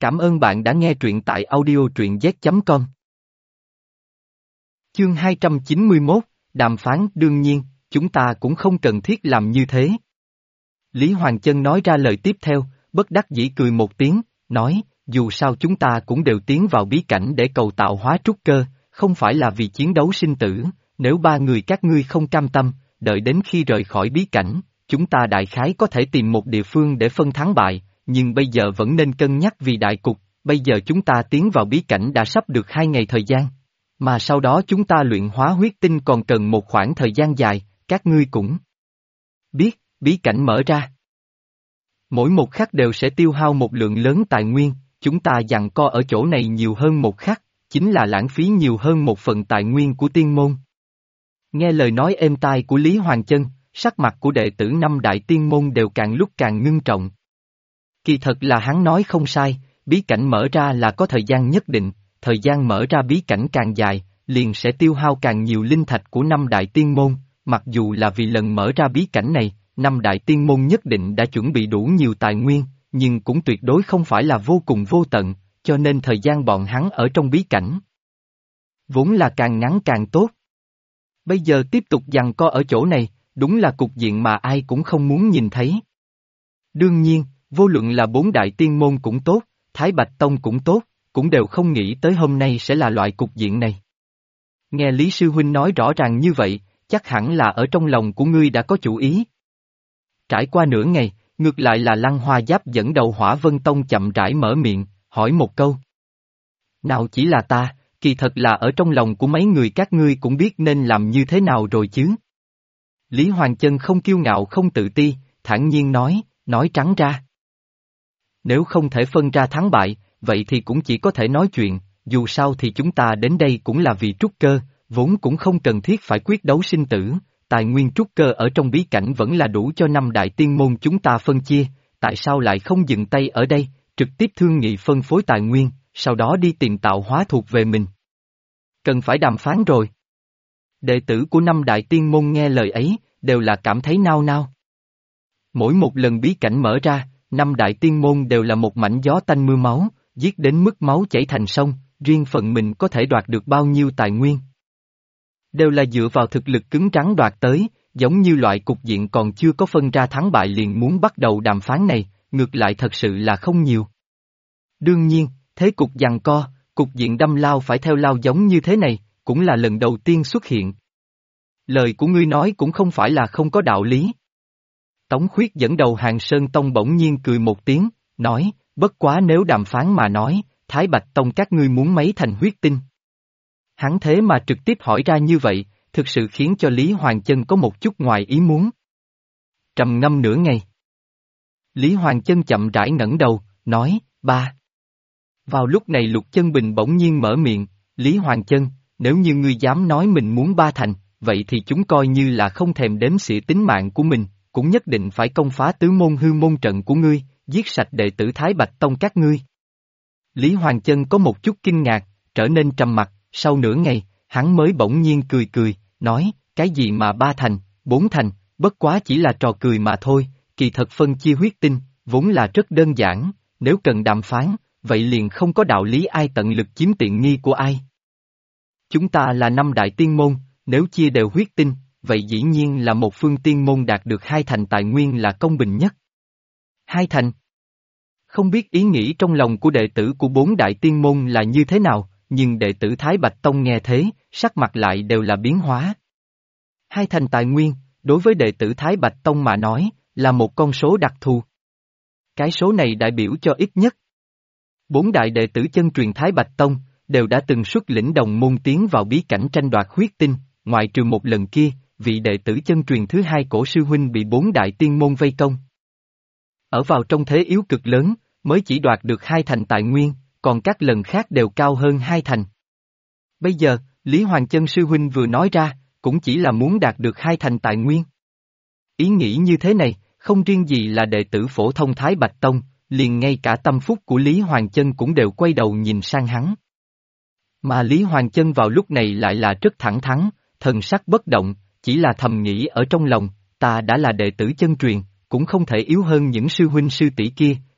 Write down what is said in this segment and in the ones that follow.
Cảm ơn bạn đã nghe truyện tại audio truyện z.com. Chương 291, đàm phán. Đương nhiên, chúng ta cũng không cần thiết làm như thế. Lý Hoàng Chân nói ra lời tiếp theo, bất đắc dĩ cười một tiếng, nói, dù sao chúng ta cũng đều tiến vào bí cảnh để cầu tạo hóa trúc cơ, không phải là vì chiến đấu sinh tử, nếu ba người các ngươi không cam tâm, đợi đến khi rời khỏi bí cảnh, chúng ta đại khái có thể tìm một địa phương để phân thắng bại, nhưng bây giờ vẫn nên cân nhắc vì đại cục, bây giờ chúng ta tiến vào bí cảnh đã sắp được 2 ngày thời gian. Mà sau đó chúng ta luyện hóa huyết tinh còn cần một khoảng thời gian dài, các ngươi cũng biết, bí cảnh mở ra. Mỗi một khắc đều sẽ tiêu hao một lượng lớn tài nguyên, chúng ta giằng co ở chỗ này nhiều hơn một khắc, chính là lãng phí nhiều hơn một phần tài nguyên của tiên môn. Nghe lời nói êm tai của Lý Hoàng Chân, sắc mặt của đệ tử 5 đại tiên môn đều càng lúc càng ngưng trọng. Kỳ thật là hắn nói không sai, bí cảnh mở ra là có thời gian nhất định, thời gian mở ra bí cảnh càng dài, liền sẽ tiêu hao càng nhiều linh thạch của 5 đại tiên môn, mặc dù là vì lần mở ra bí cảnh này, 5 đại tiên môn nhất định đã chuẩn bị đủ nhiều tài nguyên, nhưng cũng tuyệt đối không phải là vô cùng vô tận, cho nên thời gian bọn hắn ở trong bí cảnh vốn là càng ngắn càng tốt. Bây giờ tiếp tục giằng co ở chỗ này, đúng là cục diện mà ai cũng không muốn nhìn thấy. Đương nhiên, vô luận là 4 đại tiên môn cũng tốt, Thái Bạch Tông cũng tốt, cũng đều không nghĩ tới hôm nay sẽ là loại cục diện này. Nghe Lý Sư Huynh nói rõ ràng như vậy, chắc hẳn là ở trong lòng của ngươi đã có chủ ý. Trải qua nửa ngày, ngược lại là Lăng Hoa Giáp dẫn đầu Hỏa Vân Tông chậm rãi mở miệng, hỏi một câu. Nào chỉ là ta, kỳ thật là ở trong lòng của mấy người các ngươi cũng biết nên làm như thế nào rồi chứ. Lý Hoàng Chân không kiêu ngạo không tự ti, thản nhiên nói trắng ra. Nếu không thể phân ra thắng bại, vậy thì cũng chỉ có thể nói chuyện, dù sao thì chúng ta đến đây cũng là vì trúc cơ, vốn cũng không cần thiết phải quyết đấu sinh tử, tài nguyên trúc cơ ở trong bí cảnh vẫn là đủ cho 5 đại tiên môn chúng ta phân chia, tại sao lại không dừng tay ở đây, trực tiếp thương nghị phân phối tài nguyên, sau đó đi tìm tạo hóa thuộc về mình. Cần phải đàm phán rồi. Đệ tử của 5 đại tiên môn nghe lời ấy, đều là cảm thấy nao nao. Mỗi một lần bí cảnh mở ra, 5 đại tiên môn đều là một mảnh gió tanh mưa máu, giết đến mức máu chảy thành sông, riêng phần mình có thể đoạt được bao nhiêu tài nguyên. Đều là dựa vào thực lực cứng rắn đoạt tới, giống như loại cục diện còn chưa có phân ra thắng bại liền muốn bắt đầu đàm phán này, ngược lại thật sự là không nhiều. Đương nhiên, thế cục giằng co, cục diện đâm lao phải theo lao giống như thế này, cũng là lần đầu tiên xuất hiện. Lời của ngươi nói cũng không phải là không có đạo lý. Tống Khuyết dẫn đầu Hàng Sơn Tông bỗng nhiên cười một tiếng, nói, bất quá nếu đàm phán mà nói, Thái Bạch Tông các ngươi muốn mấy thành huyết tinh. Hắn thế mà trực tiếp hỏi ra như vậy, thực sự khiến cho Lý Hoàng Chân có một chút ngoài ý muốn. Trầm ngâm nửa ngày. Lý Hoàng Chân chậm rãi ngẩng đầu, nói, 3. Vào lúc này Lục Chân Bình bỗng nhiên mở miệng, Lý Hoàng Chân, nếu như ngươi dám nói mình muốn 3 thành, vậy thì chúng coi như là không thèm đếm xỉa tính mạng của mình, cũng nhất định phải công phá tứ môn hư môn trận của ngươi, giết sạch đệ tử Thái Bạch Tông các ngươi. Lý Hoàng Chân có một chút kinh ngạc, trở nên trầm mặc, sau nửa ngày, hắn mới bỗng nhiên cười, nói, cái gì mà 3 thành, 4 thành, bất quá chỉ là trò cười mà thôi, kỳ thật phân chia huyết tinh, vốn là rất đơn giản, nếu cần đàm phán, vậy liền không có đạo lý ai tận lực chiếm tiện nghi của ai. Chúng ta là 5 đại tiên môn, nếu chia đều huyết tinh, vậy dĩ nhiên là một phương tiên môn đạt được 2 thành tài nguyên là công bình nhất. 2 thành. Không biết ý nghĩ trong lòng của đệ tử của 4 đại tiên môn là như thế nào, nhưng đệ tử Thái Bạch Tông nghe thế, sắc mặt lại đều là biến hóa. 2 thành tài nguyên, đối với đệ tử Thái Bạch Tông mà nói, là một con số đặc thù. Cái số này đại biểu cho ít nhất 4 đại đệ tử chân truyền Thái Bạch Tông, đều đã từng xuất lĩnh đồng môn tiến vào bí cảnh tranh đoạt huyết tinh, ngoại trừ một lần kia, vị đệ tử chân truyền thứ 2 Cổ sư huynh bị 4 đại tiên môn vây công. Ở vào trong thế yếu cực lớn, mới chỉ đoạt được 2 thành tài nguyên, còn các lần khác đều cao hơn 2 thành. Bây giờ, Lý Hoàng Chân sư huynh vừa nói ra, cũng chỉ là muốn đạt được 2 thành tài nguyên. Ý nghĩ như thế này, không riêng gì là đệ tử phổ thông Thái Bạch Tông, liền ngay cả tâm phúc của Lý Hoàng Chân cũng đều quay đầu nhìn sang hắn. Mà Lý Hoàng Chân vào lúc này lại là rất thẳng thắn, thần sắc bất động, chỉ là thầm nghĩ ở trong lòng, ta đã là đệ tử chân truyền, cũng không thể yếu hơn những sư huynh sư tỷ kia,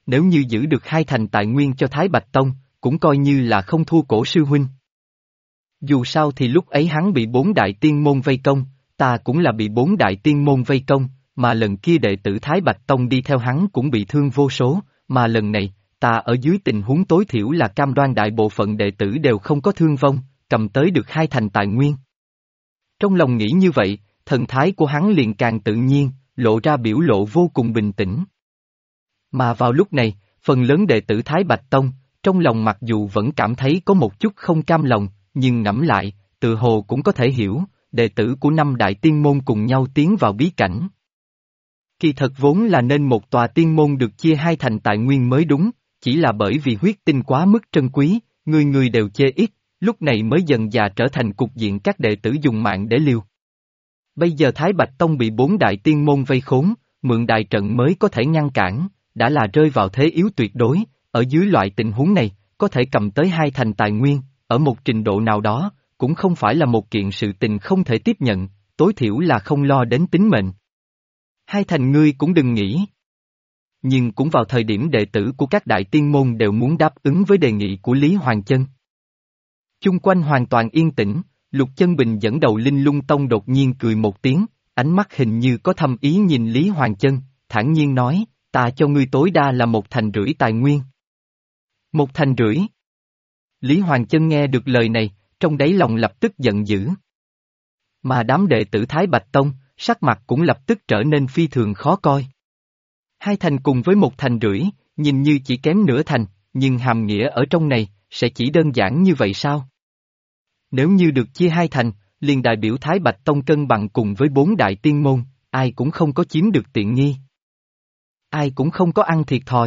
nếu như giữ được 2 thành tài nguyên cho Thái Bạch Tông, cũng coi như là không thua Cổ sư huynh. Dù sao thì lúc ấy hắn bị 4 đại tiên môn vây công, ta cũng là bị 4 đại tiên môn vây công, mà lần kia đệ tử Thái Bạch Tông đi theo hắn cũng bị thương vô số, mà lần này, ta ở dưới tình huống tối thiểu là cam đoan đại bộ phận đệ tử đều không có thương vong, cầm tới được 2 thành tài nguyên. Trong lòng nghĩ như vậy, thần thái của hắn liền càng tự nhiên, lộ ra biểu lộ vô cùng bình tĩnh. Mà vào lúc này, phần lớn đệ tử Thái Bạch Tông, trong lòng mặc dù vẫn cảm thấy có một chút không cam lòng, nhưng ngẫm lại, tự hồ cũng có thể hiểu, đệ tử của 5 đại tiên môn cùng nhau tiến vào bí cảnh. Kỳ thật vốn là nên một tòa tiên môn được chia 2 thành tài nguyên mới đúng, chỉ là bởi vì huyết tinh quá mức trân quý, người người đều chê ít, lúc này mới dần dà trở thành cục diện các đệ tử dùng mạng để liều. Bây giờ Thái Bạch Tông bị 4 đại tiên môn vây khốn, mượn đại trận mới có thể ngăn cản, đã là rơi vào thế yếu tuyệt đối, ở dưới loại tình huống này, có thể cầm tới 2 thành tài nguyên, ở một trình độ nào đó, cũng không phải là một kiện sự tình không thể tiếp nhận, tối thiểu là không lo đến tính mệnh. 2 thành ngươi cũng đừng nghĩ. Nhưng cũng vào thời điểm đệ tử của các đại tiên môn đều muốn đáp ứng với đề nghị của Lý Hoàng Chân. Chung quanh hoàn toàn yên tĩnh, Lục Chân Bình dẫn đầu Linh Lung Tông đột nhiên cười một tiếng, ánh mắt hình như có thâm ý nhìn Lý Hoàng Chân, thản nhiên nói, ta cho ngươi tối đa là 1,5 thành tài nguyên. 1,5 thành? Lý Hoàng Chân nghe được lời này, trong đáy lòng lập tức giận dữ. Mà đám đệ tử Thái Bạch Tông, sắc mặt cũng lập tức trở nên phi thường khó coi. 2 thành cùng với 1,5 thành, nhìn như chỉ kém nửa thành, nhưng hàm nghĩa ở trong này, sẽ chỉ đơn giản như vậy sao? Nếu như được chia 2 thành, liền đại biểu Thái Bạch Tông cân bằng cùng với 4 đại tiên môn, ai cũng không có chiếm được tiện nghi. Ai cũng không có ăn thiệt thòi.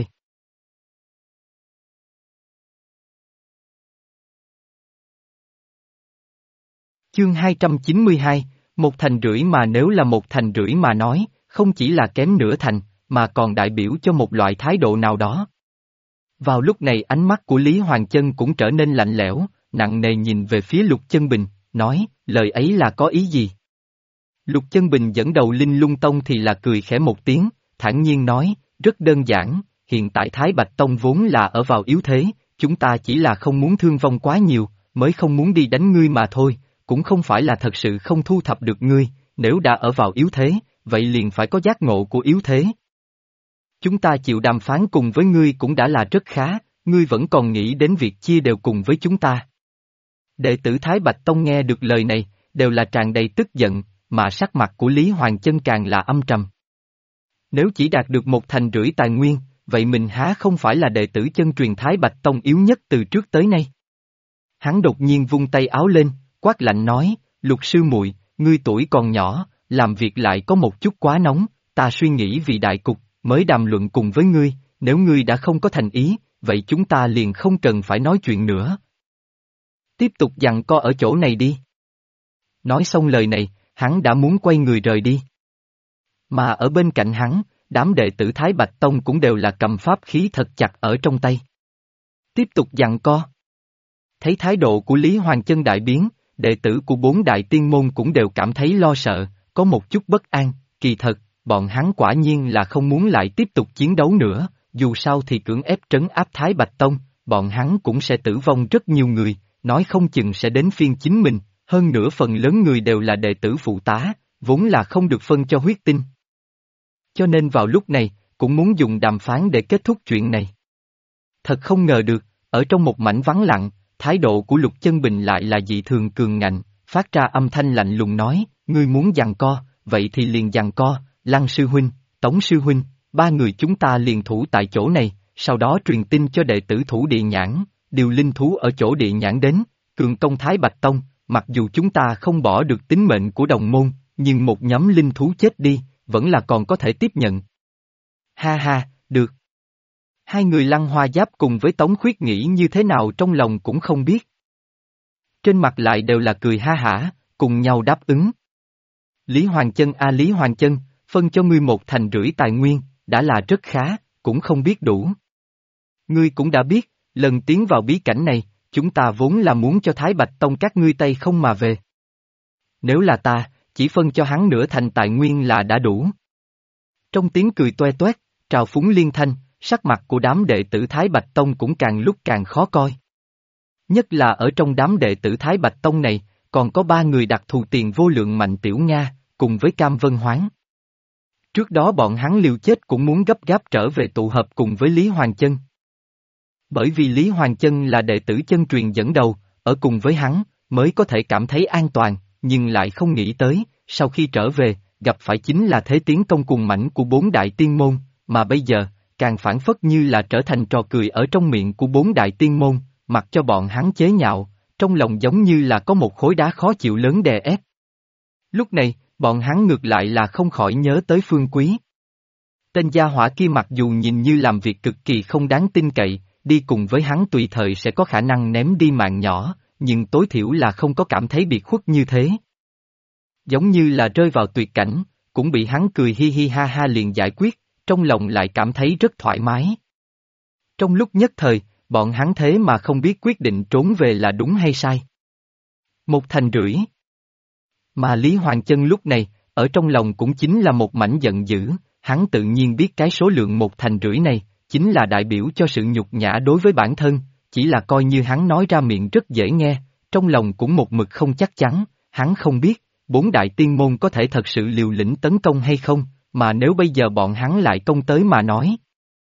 Chương 292, 1,5 thành mà nếu là 1,5 thành mà nói, không chỉ là kém nửa thành, mà còn đại biểu cho một loại thái độ nào đó. Vào lúc này ánh mắt của Lý Hoàng Chân cũng trở nên lạnh lẽo, nặng nề nhìn về phía Lục Chân Bình, nói, lời ấy là có ý gì? Lục Chân Bình dẫn đầu Linh Lung Tông thì là cười khẽ một tiếng, thản nhiên nói, rất đơn giản, hiện tại Thái Bạch Tông vốn là ở vào yếu thế, chúng ta chỉ là không muốn thương vong quá nhiều, mới không muốn đi đánh ngươi mà thôi, cũng không phải là thật sự không thu thập được ngươi, nếu đã ở vào yếu thế, vậy liền phải có giác ngộ của yếu thế. Chúng ta chịu đàm phán cùng với ngươi cũng đã là rất khá, ngươi vẫn còn nghĩ đến việc chia đều cùng với chúng ta. Đệ tử Thái Bạch Tông nghe được lời này, đều là tràn đầy tức giận, mà sắc mặt của Lý Hoàng Chân càng là âm trầm. Nếu chỉ đạt được 1,5 thành tài nguyên, vậy mình há không phải là đệ tử chân truyền Thái Bạch Tông yếu nhất từ trước tới nay? Hắn đột nhiên vung tay áo lên, quát lạnh nói, Lục sư muội, ngươi tuổi còn nhỏ, làm việc lại có một chút quá nóng, ta suy nghĩ vì đại cục, mới đàm luận cùng với ngươi, nếu ngươi đã không có thành ý, vậy chúng ta liền không cần phải nói chuyện nữa. Tiếp tục giằng co ở chỗ này đi. Nói xong lời này, hắn đã muốn quay người rời đi. Mà ở bên cạnh hắn, đám đệ tử Thái Bạch Tông cũng đều là cầm pháp khí thật chặt ở trong tay. Tiếp tục giằng co. Thấy thái độ của Lý Hoàng Chân đại biến, đệ tử của 4 đại tiên môn cũng đều cảm thấy lo sợ, có một chút bất an, kỳ thật, bọn hắn quả nhiên là không muốn lại tiếp tục chiến đấu nữa, dù sao thì cưỡng ép trấn áp Thái Bạch Tông, bọn hắn cũng sẽ tử vong rất nhiều người, nói không chừng sẽ đến phiên chính mình, hơn nữa phần lớn người đều là đệ tử phụ tá, vốn là không được phân cho huyết tinh. Cho nên vào lúc này, cũng muốn dùng đàm phán để kết thúc chuyện này. Thật không ngờ được, ở trong một mảnh vắng lặng, thái độ của Lục Chân Bình lại là dị thường cường ngạnh, phát ra âm thanh lạnh lùng nói, ngươi muốn giằng co, vậy thì liền giằng co, Lăng sư huynh, Tống sư huynh, 3 người chúng ta liền thủ tại chỗ này, sau đó truyền tin cho đệ tử thủ địa nhãn, điều linh thú ở chỗ địa nhãn đến, cường công Thái Bạch Tông, mặc dù chúng ta không bỏ được tính mệnh của đồng môn, nhưng một nhóm linh thú chết đi, vẫn là còn có thể tiếp nhận. Ha ha, được. 2 người Lăng Hoa Giáp cùng với Tống Khuyết nghĩ như thế nào trong lòng cũng không biết. Trên mặt lại đều là cười ha hả, cùng nhau đáp ứng. Lý Hoàng Chân Lý Hoàng Chân, phân cho ngươi 1,5 thành tài nguyên, đã là rất khá, cũng không biết đủ. Ngươi cũng đã biết, lần tiến vào bí cảnh này, chúng ta vốn là muốn cho Thái Bạch Tông các ngươi tay không mà về. Nếu là ta, chỉ phân cho hắn nửa thành tài nguyên là đã đủ. Trong tiếng cười toe toét, trào phúng liên thanh, sắc mặt của đám đệ tử Thái Bạch Tông cũng càng lúc càng khó coi. Nhất là ở trong đám đệ tử Thái Bạch Tông này, còn có 3 người đặc thù tiền vô lượng Mạnh Tiểu Nga, cùng với Cam Vân Hoáng. Trước đó bọn hắn liều chết cũng muốn gấp gáp trở về tụ hợp cùng với Lý Hoàng Chân. Bởi vì Lý Hoàng Chân là đệ tử chân truyền dẫn đầu, ở cùng với hắn, mới có thể cảm thấy an toàn, nhưng lại không nghĩ tới, sau khi trở về, gặp phải chính là thế tiến công cùng mãnh của 4 đại tiên môn, mà bây giờ, càng phản phất như là trở thành trò cười ở trong miệng của 4 đại tiên môn, mặc cho bọn hắn chế nhạo, trong lòng giống như là có một khối đá khó chịu lớn đè ép. Lúc này, bọn hắn ngược lại là không khỏi nhớ tới Phương Quý. Tên gia hỏa kia mặc dù nhìn như làm việc cực kỳ không đáng tin cậy, đi cùng với hắn tùy thời sẽ có khả năng ném đi mạng nhỏ, nhưng tối thiểu là không có cảm thấy biệt khuất như thế. Giống như là rơi vào tuyệt cảnh, cũng bị hắn cười hi hi ha ha liền giải quyết, trong lòng lại cảm thấy rất thoải mái. Trong lúc nhất thời, bọn hắn thế mà không biết quyết định trốn về là đúng hay sai. 1,5 thành. Mà Lý Hoàng Chân lúc này, ở trong lòng cũng chính là một mảnh giận dữ, hắn tự nhiên biết cái số lượng 1,5 thành này, chính là đại biểu cho sự nhục nhã đối với bản thân, chỉ là coi như hắn nói ra miệng rất dễ nghe, trong lòng cũng một mực không chắc chắn, hắn không biết, 4 đại tiên môn có thể thật sự liều lĩnh tấn công hay không, mà nếu bây giờ bọn hắn lại công tới mà nói.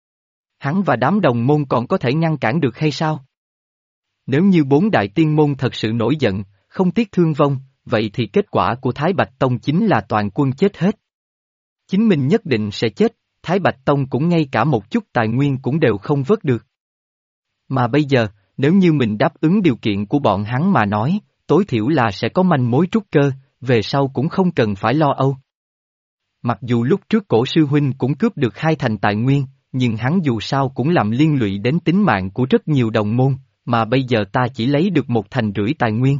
Hắn và đám đồng môn còn có thể ngăn cản được hay sao? Nếu như 4 đại tiên môn thật sự nổi giận, không tiếc thương vong, vậy thì kết quả của Thái Bạch Tông chính là toàn quân chết hết. Chính mình nhất định sẽ chết, Thái Bạch Tông cũng ngay cả một chút tài nguyên cũng đều không vớt được. Mà bây giờ, nếu như mình đáp ứng điều kiện của bọn hắn mà nói, tối thiểu là sẽ có manh mối trúc cơ, về sau cũng không cần phải lo âu. Mặc dù lúc trước Cổ sư huynh cũng cướp được 2 thành tài nguyên, nhưng hắn dù sao cũng làm liên lụy đến tính mạng của rất nhiều đồng môn, mà bây giờ ta chỉ lấy được 1,5 thành tài nguyên.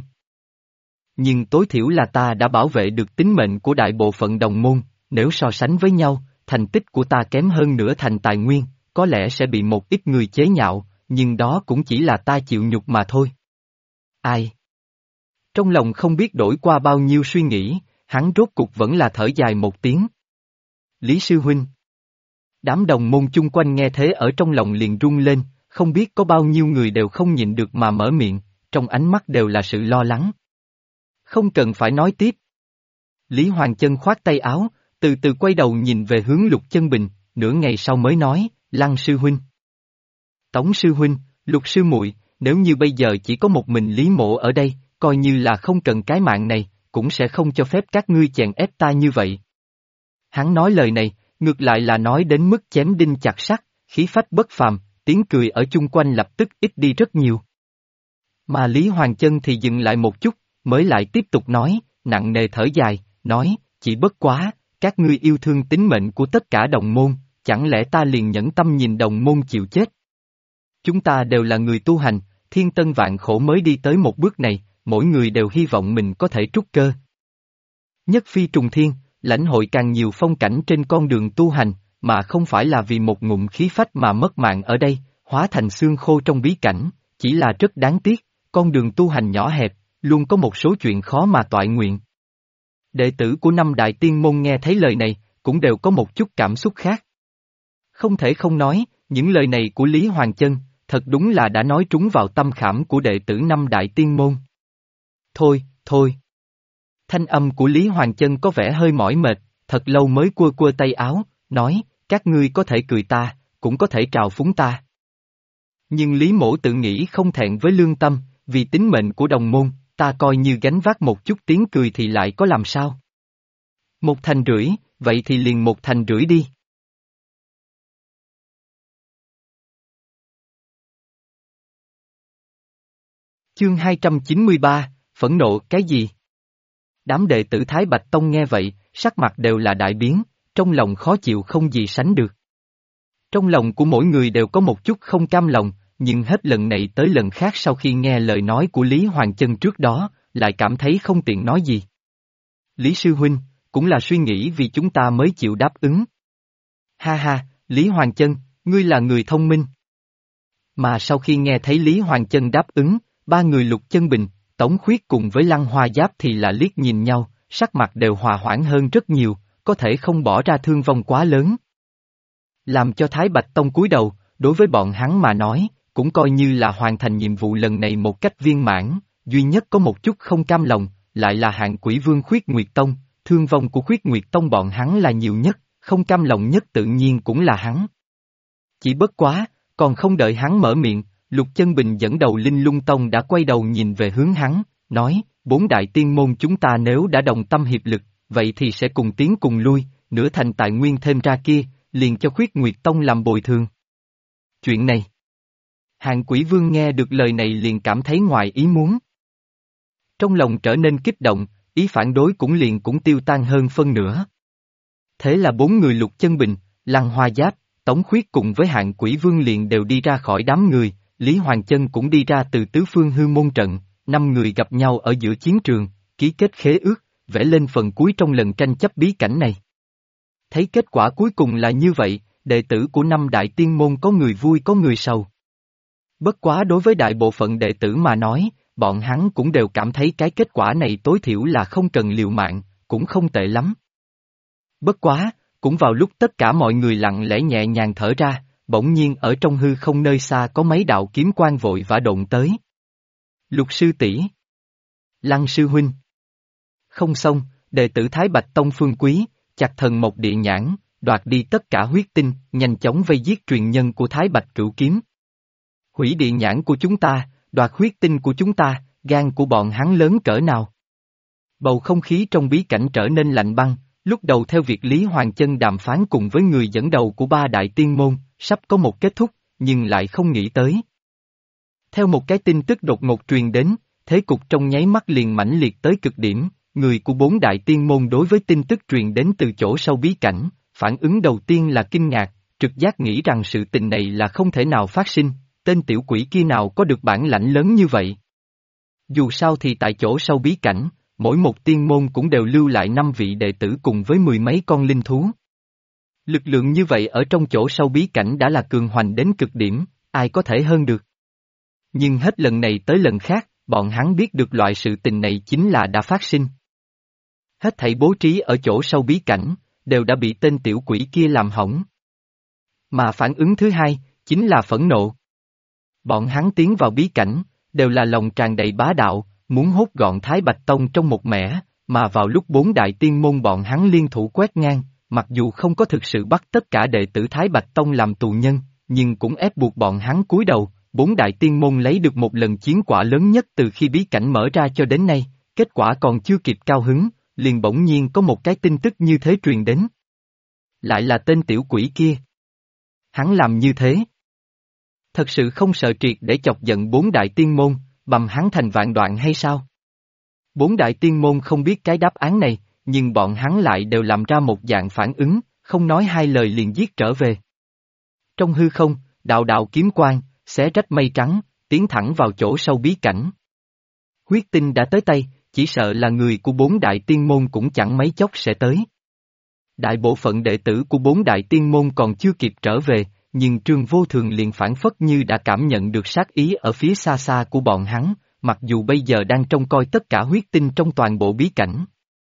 Nhưng tối thiểu là ta đã bảo vệ được tính mệnh của đại bộ phận đồng môn, nếu so sánh với nhau, thành tích của ta kém hơn nửa thành tài nguyên, có lẽ sẽ bị một ít người chế nhạo, nhưng đó cũng chỉ là ta chịu nhục mà thôi. Ai? Trong lòng không biết đổi qua bao nhiêu suy nghĩ, hắn rốt cục vẫn là thở dài một tiếng. Lý sư huynh. Đám đồng môn chung quanh nghe thế ở trong lòng liền rung lên, không biết có bao nhiêu người đều không nhịn được mà mở miệng, trong ánh mắt đều là sự lo lắng. Không cần phải nói tiếp. Lý Hoàng Chân khoát tay áo, từ từ quay đầu nhìn về hướng Lục Chân Bình, nửa ngày sau mới nói, Lăng sư huynh. Tống sư huynh, Lục sư muội, nếu như bây giờ chỉ có một mình Lý Mộ ở đây, coi như là không cần cái mạng này, cũng sẽ không cho phép các ngươi chèn ép ta như vậy. Hắn nói lời này, ngược lại là nói đến mức chém đinh chặt sắt, khí phách bất phàm, tiếng cười ở chung quanh lập tức ít đi rất nhiều. Mà Lý Hoàng Chân thì dừng lại một chút, mới lại tiếp tục nói, nặng nề thở dài, nói, chỉ bất quá, các ngươi yêu thương tính mệnh của tất cả đồng môn, chẳng lẽ ta liền nhẫn tâm nhìn đồng môn chịu chết? Chúng ta đều là người tu hành, thiên tân vạn khổ mới đi tới một bước này, mỗi người đều hy vọng mình có thể trúc cơ. Nhất phi trùng thiên, lãnh hội càng nhiều phong cảnh trên con đường tu hành, mà không phải là vì một ngụm khí phách mà mất mạng ở đây, hóa thành xương khô trong bí cảnh, chỉ là rất đáng tiếc, con đường tu hành nhỏ hẹp, luôn có một số chuyện khó mà toại nguyện. Đệ tử của 5 đại tiên môn nghe thấy lời này, cũng đều có một chút cảm xúc khác. Không thể không nói, những lời này của Lý Hoàng Chân, thật đúng là đã nói trúng vào tâm khảm của đệ tử 5 đại tiên môn. Thôi, thôi. Thanh âm của Lý Hoàng Chân có vẻ hơi mỏi mệt, thật lâu mới cua cua tay áo, nói, các ngươi có thể cười ta, cũng có thể trào phúng ta. Nhưng Lý Mỗ tự nghĩ không thẹn với lương tâm, vì tính mệnh của đồng môn, ta coi như gánh vác một chút tiếng cười thì lại có làm sao. 1,5 thành, vậy thì liền 1,5 thành đi. Chương 293, phẫn nộ cái gì? Đám đệ tử Thái Bạch Tông nghe vậy, sắc mặt đều là đại biến, trong lòng khó chịu không gì sánh được. Trong lòng của mỗi người đều có một chút không cam lòng, nhưng hết lần này tới lần khác sau khi nghe lời nói của Lý Hoàng Chân trước đó, lại cảm thấy không tiện nói gì. Lý sư huynh, cũng là suy nghĩ vì chúng ta mới chịu đáp ứng. Ha ha, Lý Hoàng Chân, ngươi là người thông minh. Mà sau khi nghe thấy Lý Hoàng Chân đáp ứng, 3 người Lục Chân Bình, Tống Khuyết cùng với Lăng Hoa Giáp thì là liếc nhìn nhau, sắc mặt đều hòa hoãn hơn rất nhiều, có thể không bỏ ra thương vong quá lớn. Làm cho Thái Bạch Tông cúi đầu, đối với bọn hắn mà nói, cũng coi như là hoàn thành nhiệm vụ lần này một cách viên mãn, duy nhất có một chút không cam lòng, lại là hạng quỷ vương Khuyết Nguyệt Tông, thương vong của Khuyết Nguyệt Tông bọn hắn là nhiều nhất, không cam lòng nhất tự nhiên cũng là hắn. Chỉ bất quá, còn không đợi hắn mở miệng, Lục Chân Bình dẫn đầu Linh Lung Tông đã quay đầu nhìn về hướng hắn, nói, 4 đại tiên môn chúng ta nếu đã đồng tâm hiệp lực, vậy thì sẽ cùng tiến cùng lui, nửa thành tài nguyên thêm ra kia, liền cho Khuyết Nguyệt Tông làm bồi thường. Chuyện này. Hạng Quỷ Vương nghe được lời này liền cảm thấy ngoài ý muốn. Trong lòng trở nên kích động, ý phản đối cũng tiêu tan hơn phân nửa. Thế là 4 người Lục Chân Bình, Lăng Hoa Giáp, Tống Khuyết cùng với Hạng Quỷ Vương liền đều đi ra khỏi đám người, Lý Hoàng Chân cũng đi ra từ tứ phương hư môn trận, 5 người gặp nhau ở giữa chiến trường, ký kết khế ước, vẽ lên phần cuối trong lần tranh chấp bí cảnh này. Thấy kết quả cuối cùng là như vậy, đệ tử của 5 đại tiên môn có người vui có người sầu. Bất quá đối với đại bộ phận đệ tử mà nói, bọn hắn cũng đều cảm thấy cái kết quả này tối thiểu là không cần liều mạng, cũng không tệ lắm. Bất quá, cũng vào lúc tất cả mọi người lặng lẽ nhẹ nhàng thở ra, bỗng nhiên ở trong hư không nơi xa có mấy đạo kiếm quang vội vã độn tới. Lục sư tỷ, Lăng sư huynh. Không xong, đệ tử Thái Bạch Tông Phương Quý, chặt thần Mộc Địa Nhãn, đoạt đi tất cả huyết tinh, nhanh chóng vây giết truyền nhân của Thái Bạch Cửu Kiếm. Hủy địa nhãn của chúng ta, đoạt huyết tinh của chúng ta, gan của bọn hắn lớn cỡ nào? Bầu không khí trong bí cảnh trở nên lạnh băng, lúc đầu theo việc Lý Hoàng Chân đàm phán cùng với người dẫn đầu của 3 đại tiên môn, sắp có một kết thúc, nhưng lại không nghĩ tới. Theo một cái tin tức đột ngột truyền đến, thế cục trong nháy mắt liền mãnh liệt tới cực điểm, người của 4 đại tiên môn đối với tin tức truyền đến từ chỗ sâu bí cảnh, phản ứng đầu tiên là kinh ngạc, trực giác nghĩ rằng sự tình này là không thể nào phát sinh, tên tiểu quỷ kia nào có được bản lãnh lớn như vậy. Dù sao thì tại chỗ sâu bí cảnh, mỗi một tiên môn cũng đều lưu lại 5 vị đệ tử cùng với 10 mấy con linh thú. Lực lượng như vậy ở trong chỗ sâu bí cảnh đã là cường hoành đến cực điểm, ai có thể hơn được. Nhưng hết lần này tới lần khác, bọn hắn biết được loại sự tình này chính là đã phát sinh. Hết thảy bố trí ở chỗ sâu bí cảnh, đều đã bị tên tiểu quỷ kia làm hỏng. Mà phản ứng thứ hai, chính là phẫn nộ. Bọn hắn tiến vào bí cảnh, đều là lòng tràn đầy bá đạo, muốn hốt gọn Thái Bạch Tông trong một mẻ, mà vào lúc 4 đại tiên môn bọn hắn liên thủ quét ngang, mặc dù không có thực sự bắt tất cả đệ tử Thái Bạch Tông làm tù nhân, nhưng cũng ép buộc bọn hắn cúi đầu, 4 đại tiên môn lấy được một lần chiến quả lớn nhất từ khi bí cảnh mở ra cho đến nay, kết quả còn chưa kịp cao hứng, liền bỗng nhiên có một cái tin tức như thế truyền đến. Lại là tên tiểu quỷ kia. Hắn làm như thế. Thật sự không sợ triệt để chọc giận 4 đại tiên môn, bầm hắn thành vạn đoạn hay sao? 4 đại tiên môn không biết cái đáp án này, nhưng bọn hắn lại đều làm ra một dạng phản ứng, không nói hai lời liền giết trở về. Trong hư không, đạo đạo kiếm quang, xé rách mây trắng, tiến thẳng vào chỗ sâu bí cảnh. Huyết tinh đã tới tay, chỉ sợ là người của 4 đại tiên môn cũng chẳng mấy chốc sẽ tới. Đại bộ phận đệ tử của 4 đại tiên môn còn chưa kịp trở về, nhưng Trương Vô Thường liền phản phất như đã cảm nhận được sát ý ở phía xa xa của bọn hắn, mặc dù bây giờ đang trông coi tất cả huyết tinh trong toàn bộ bí cảnh.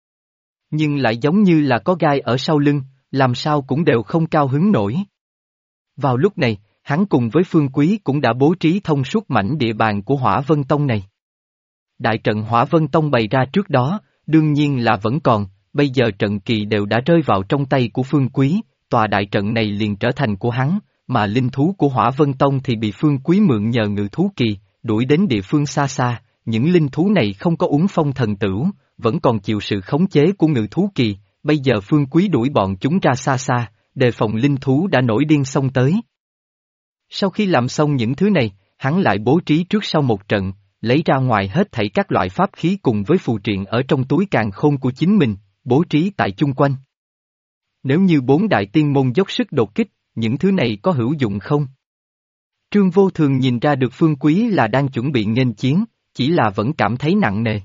Nhưng lại giống như là có gai ở sau lưng, làm sao cũng đều không cao hứng nổi. Vào lúc này, hắn cùng với Phương Quý cũng đã bố trí thông suốt mảnh địa bàn của Hỏa Vân Tông này. Đại trận Hỏa Vân Tông bày ra trước đó, đương nhiên là vẫn còn, bây giờ trận kỳ đều đã rơi vào trong tay của Phương Quý, tòa đại trận này liền trở thành của hắn, mà linh thú của Hỏa Vân Tông thì bị Phương Quý mượn nhờ ngự thú kỳ, đuổi đến địa phương xa xa, những linh thú này không có uống phong thần tửu, vẫn còn chịu sự khống chế của ngự thú kỳ, bây giờ Phương Quý đuổi bọn chúng ra xa xa, đề phòng linh thú đã nổi điên xông tới. Sau khi làm xong những thứ này, hắn lại bố trí trước sau một trận, lấy ra ngoài hết thảy các loại pháp khí cùng với phù triện ở trong túi càn khôn của chính mình, bố trí tại chung quanh. Nếu như 4 đại tiên môn dốc sức đột kích, những thứ này có hữu dụng không? Trương Vô Thường nhìn ra được Phương Quý là đang chuẩn bị nghênh chiến, chỉ là vẫn cảm thấy nặng nề.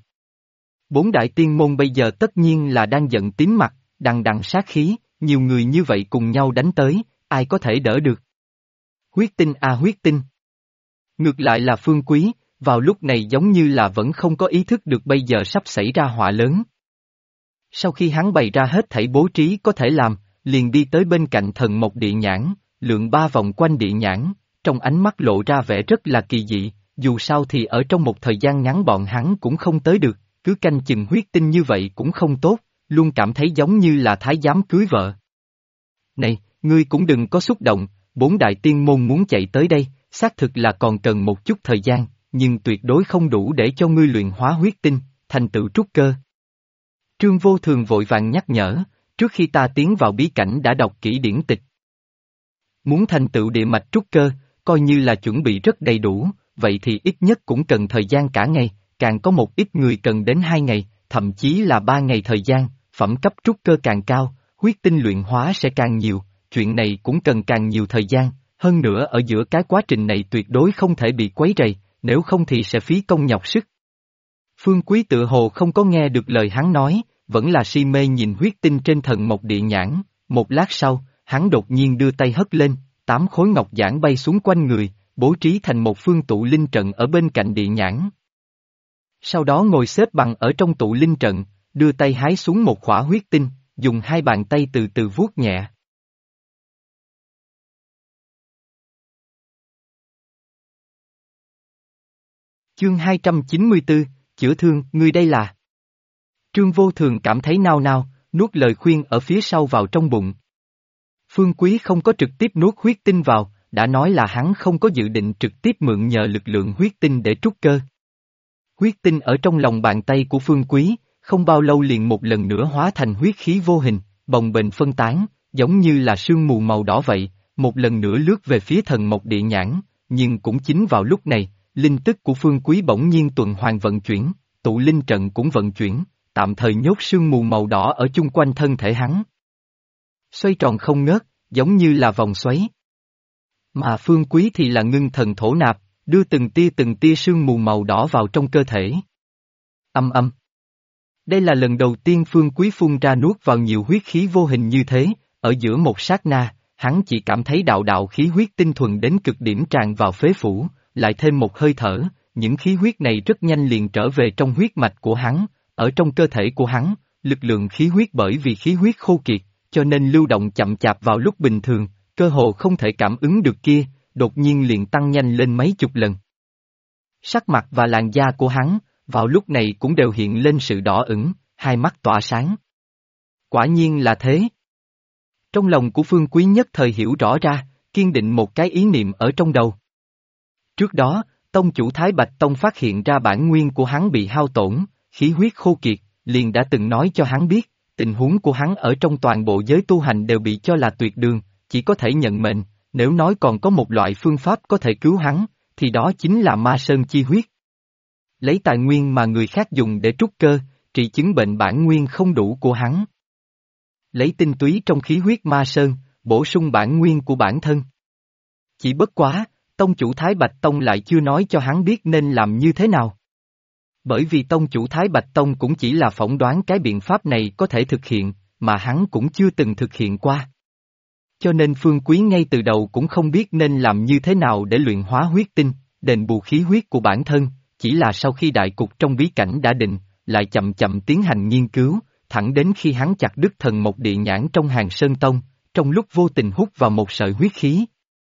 4 đại tiên môn bây giờ tất nhiên là đang giận tím mặt, đằng đằng sát khí, nhiều người như vậy cùng nhau đánh tới, ai có thể đỡ được? Huyết tinh a huyết tinh. Ngược lại là Phương Quý, vào lúc này giống như là vẫn không có ý thức được bây giờ sắp xảy ra họa lớn. Sau khi hắn bày ra hết thảy bố trí có thể làm, liền đi tới bên cạnh thần Mộc Địa Nhãn, lượn 3 vòng quanh địa nhãn, trong ánh mắt lộ ra vẻ rất là kỳ dị, dù sao thì ở trong một thời gian ngắn bọn hắn cũng không tới được, cứ canh chừng huyết tinh như vậy cũng không tốt, luôn cảm thấy giống như là thái giám cưới vợ. Này, ngươi cũng đừng có xúc động, 4 đại tiên môn muốn chạy tới đây, xác thực là còn cần một chút thời gian, nhưng tuyệt đối không đủ để cho ngươi luyện hóa huyết tinh, thành tựu trúc cơ. Trương Vô Thường vội vàng nhắc nhở, trước khi ta tiến vào bí cảnh đã đọc kỹ điển tịch. Muốn thành tựu địa mạch trúc cơ, coi như là chuẩn bị rất đầy đủ, vậy thì ít nhất cũng cần thời gian cả ngày, càng có một ít người cần đến 2 ngày, thậm chí là 3 ngày thời gian, phẩm cấp trúc cơ càng cao, huyết tinh luyện hóa sẽ càng nhiều, chuyện này cũng cần càng nhiều thời gian, hơn nữa ở giữa cái quá trình này tuyệt đối không thể bị quấy rầy, nếu không thì sẽ phí công nhọc sức. Phương Quý tự hồ không có nghe được lời hắn nói, vẫn là si mê nhìn huyết tinh trên thần mộc địa nhãn, một lát sau, hắn đột nhiên đưa tay hất lên, 8 khối ngọc giản bay xuống quanh người, bố trí thành một phương tụ linh trận ở bên cạnh địa nhãn. Sau đó ngồi xếp bằng ở trong tụ linh trận, đưa tay hái xuống một khỏa huyết tinh, dùng 2 bàn tay từ từ vuốt nhẹ. Chương 294, chữa thương, ngươi đây là... Trương Vô Thường cảm thấy nao nao, nuốt lời khuyên ở phía sau vào trong bụng. Phương Quý không có trực tiếp nuốt huyết tinh vào, đã nói là hắn không có dự định trực tiếp mượn nhờ lực lượng huyết tinh để trúc cơ. Huyết tinh ở trong lòng bàn tay của Phương Quý, không bao lâu liền một lần nữa hóa thành huyết khí vô hình, bồng bềnh phân tán, giống như là sương mù màu đỏ vậy, một lần nữa lướt về phía thần mộc địa nhãn, nhưng cũng chính vào lúc này, linh tức của Phương Quý bỗng nhiên tuần hoàn vận chuyển, tụ linh trận cũng vận chuyển, tạm thời nhốt sương mù màu đỏ ở chung quanh thân thể hắn. Xoay tròn không ngớt, giống như là vòng xoáy. Mà Phương Quý thì là ngưng thần thổ nạp, đưa từng tia sương mù màu đỏ vào trong cơ thể. Âm âm. Đây là lần đầu tiên Phương Quý phun ra nuốt vào nhiều huyết khí vô hình như thế, ở giữa một sát na, hắn chỉ cảm thấy đạo đạo khí huyết tinh thuần đến cực điểm tràn vào phế phủ, lại thêm một hơi thở, những khí huyết này rất nhanh liền trở về trong huyết mạch của hắn, ở trong cơ thể của hắn, lực lượng khí huyết bởi vì khí huyết khô kiệt, cho nên lưu động chậm chạp vào lúc bình thường, cơ hồ không thể cảm ứng được kia, đột nhiên liền tăng nhanh lên mấy chục lần. Sắc mặt và làn da của hắn, vào lúc này cũng đều hiện lên sự đỏ ửng, hai mắt tỏa sáng. Quả nhiên là thế. Trong lòng của Phương Quý nhất thời hiểu rõ ra, kiên định một cái ý niệm ở trong đầu. Trước đó, tông chủ Thái Bạch Tông phát hiện ra bản nguyên của hắn bị hao tổn, khí huyết khô kiệt, liền đã từng nói cho hắn biết, tình huống của hắn ở trong toàn bộ giới tu hành đều bị cho là tuyệt đường, chỉ có thể nhận mệnh, nếu nói còn có một loại phương pháp có thể cứu hắn, thì đó chính là ma sơn chi huyết. Lấy tài nguyên mà người khác dùng để trúc cơ, trị chứng bệnh bản nguyên không đủ của hắn. Lấy tinh túy trong khí huyết ma sơn, bổ sung bản nguyên của bản thân. Chỉ bất quá, tông chủ Thái Bạch Tông lại chưa nói cho hắn biết nên làm như thế nào. Bởi vì tông chủ Thái Bạch Tông cũng chỉ là phỏng đoán cái biện pháp này có thể thực hiện, mà hắn cũng chưa từng thực hiện qua. Cho nên Phương Quý ngay từ đầu cũng không biết nên làm như thế nào để luyện hóa huyết tinh, đền bù khí huyết của bản thân, chỉ là sau khi đại cục trong bí cảnh đã định, lại chậm chậm tiến hành nghiên cứu, thẳng đến khi hắn chặt đứt thần mộc địa nhãn trong Hàng Sơn Tông, trong lúc vô tình hút vào một sợi huyết khí.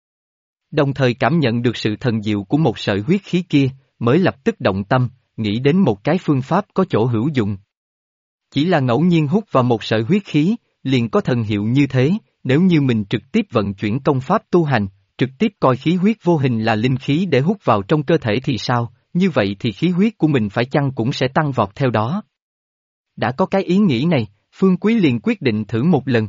Đồng thời cảm nhận được sự thần diệu của một sợi huyết khí kia, mới lập tức động tâm, nghĩ đến một cái phương pháp có chỗ hữu dụng. Chỉ là ngẫu nhiên hút vào một sợi huyết khí, liền có thần hiệu như thế, nếu như mình trực tiếp vận chuyển công pháp tu hành, trực tiếp coi khí huyết vô hình là linh khí để hút vào trong cơ thể thì sao, như vậy thì khí huyết của mình phải chăng cũng sẽ tăng vọt theo đó. Đã có cái ý nghĩ này, Phương Quý liền quyết định thử một lần.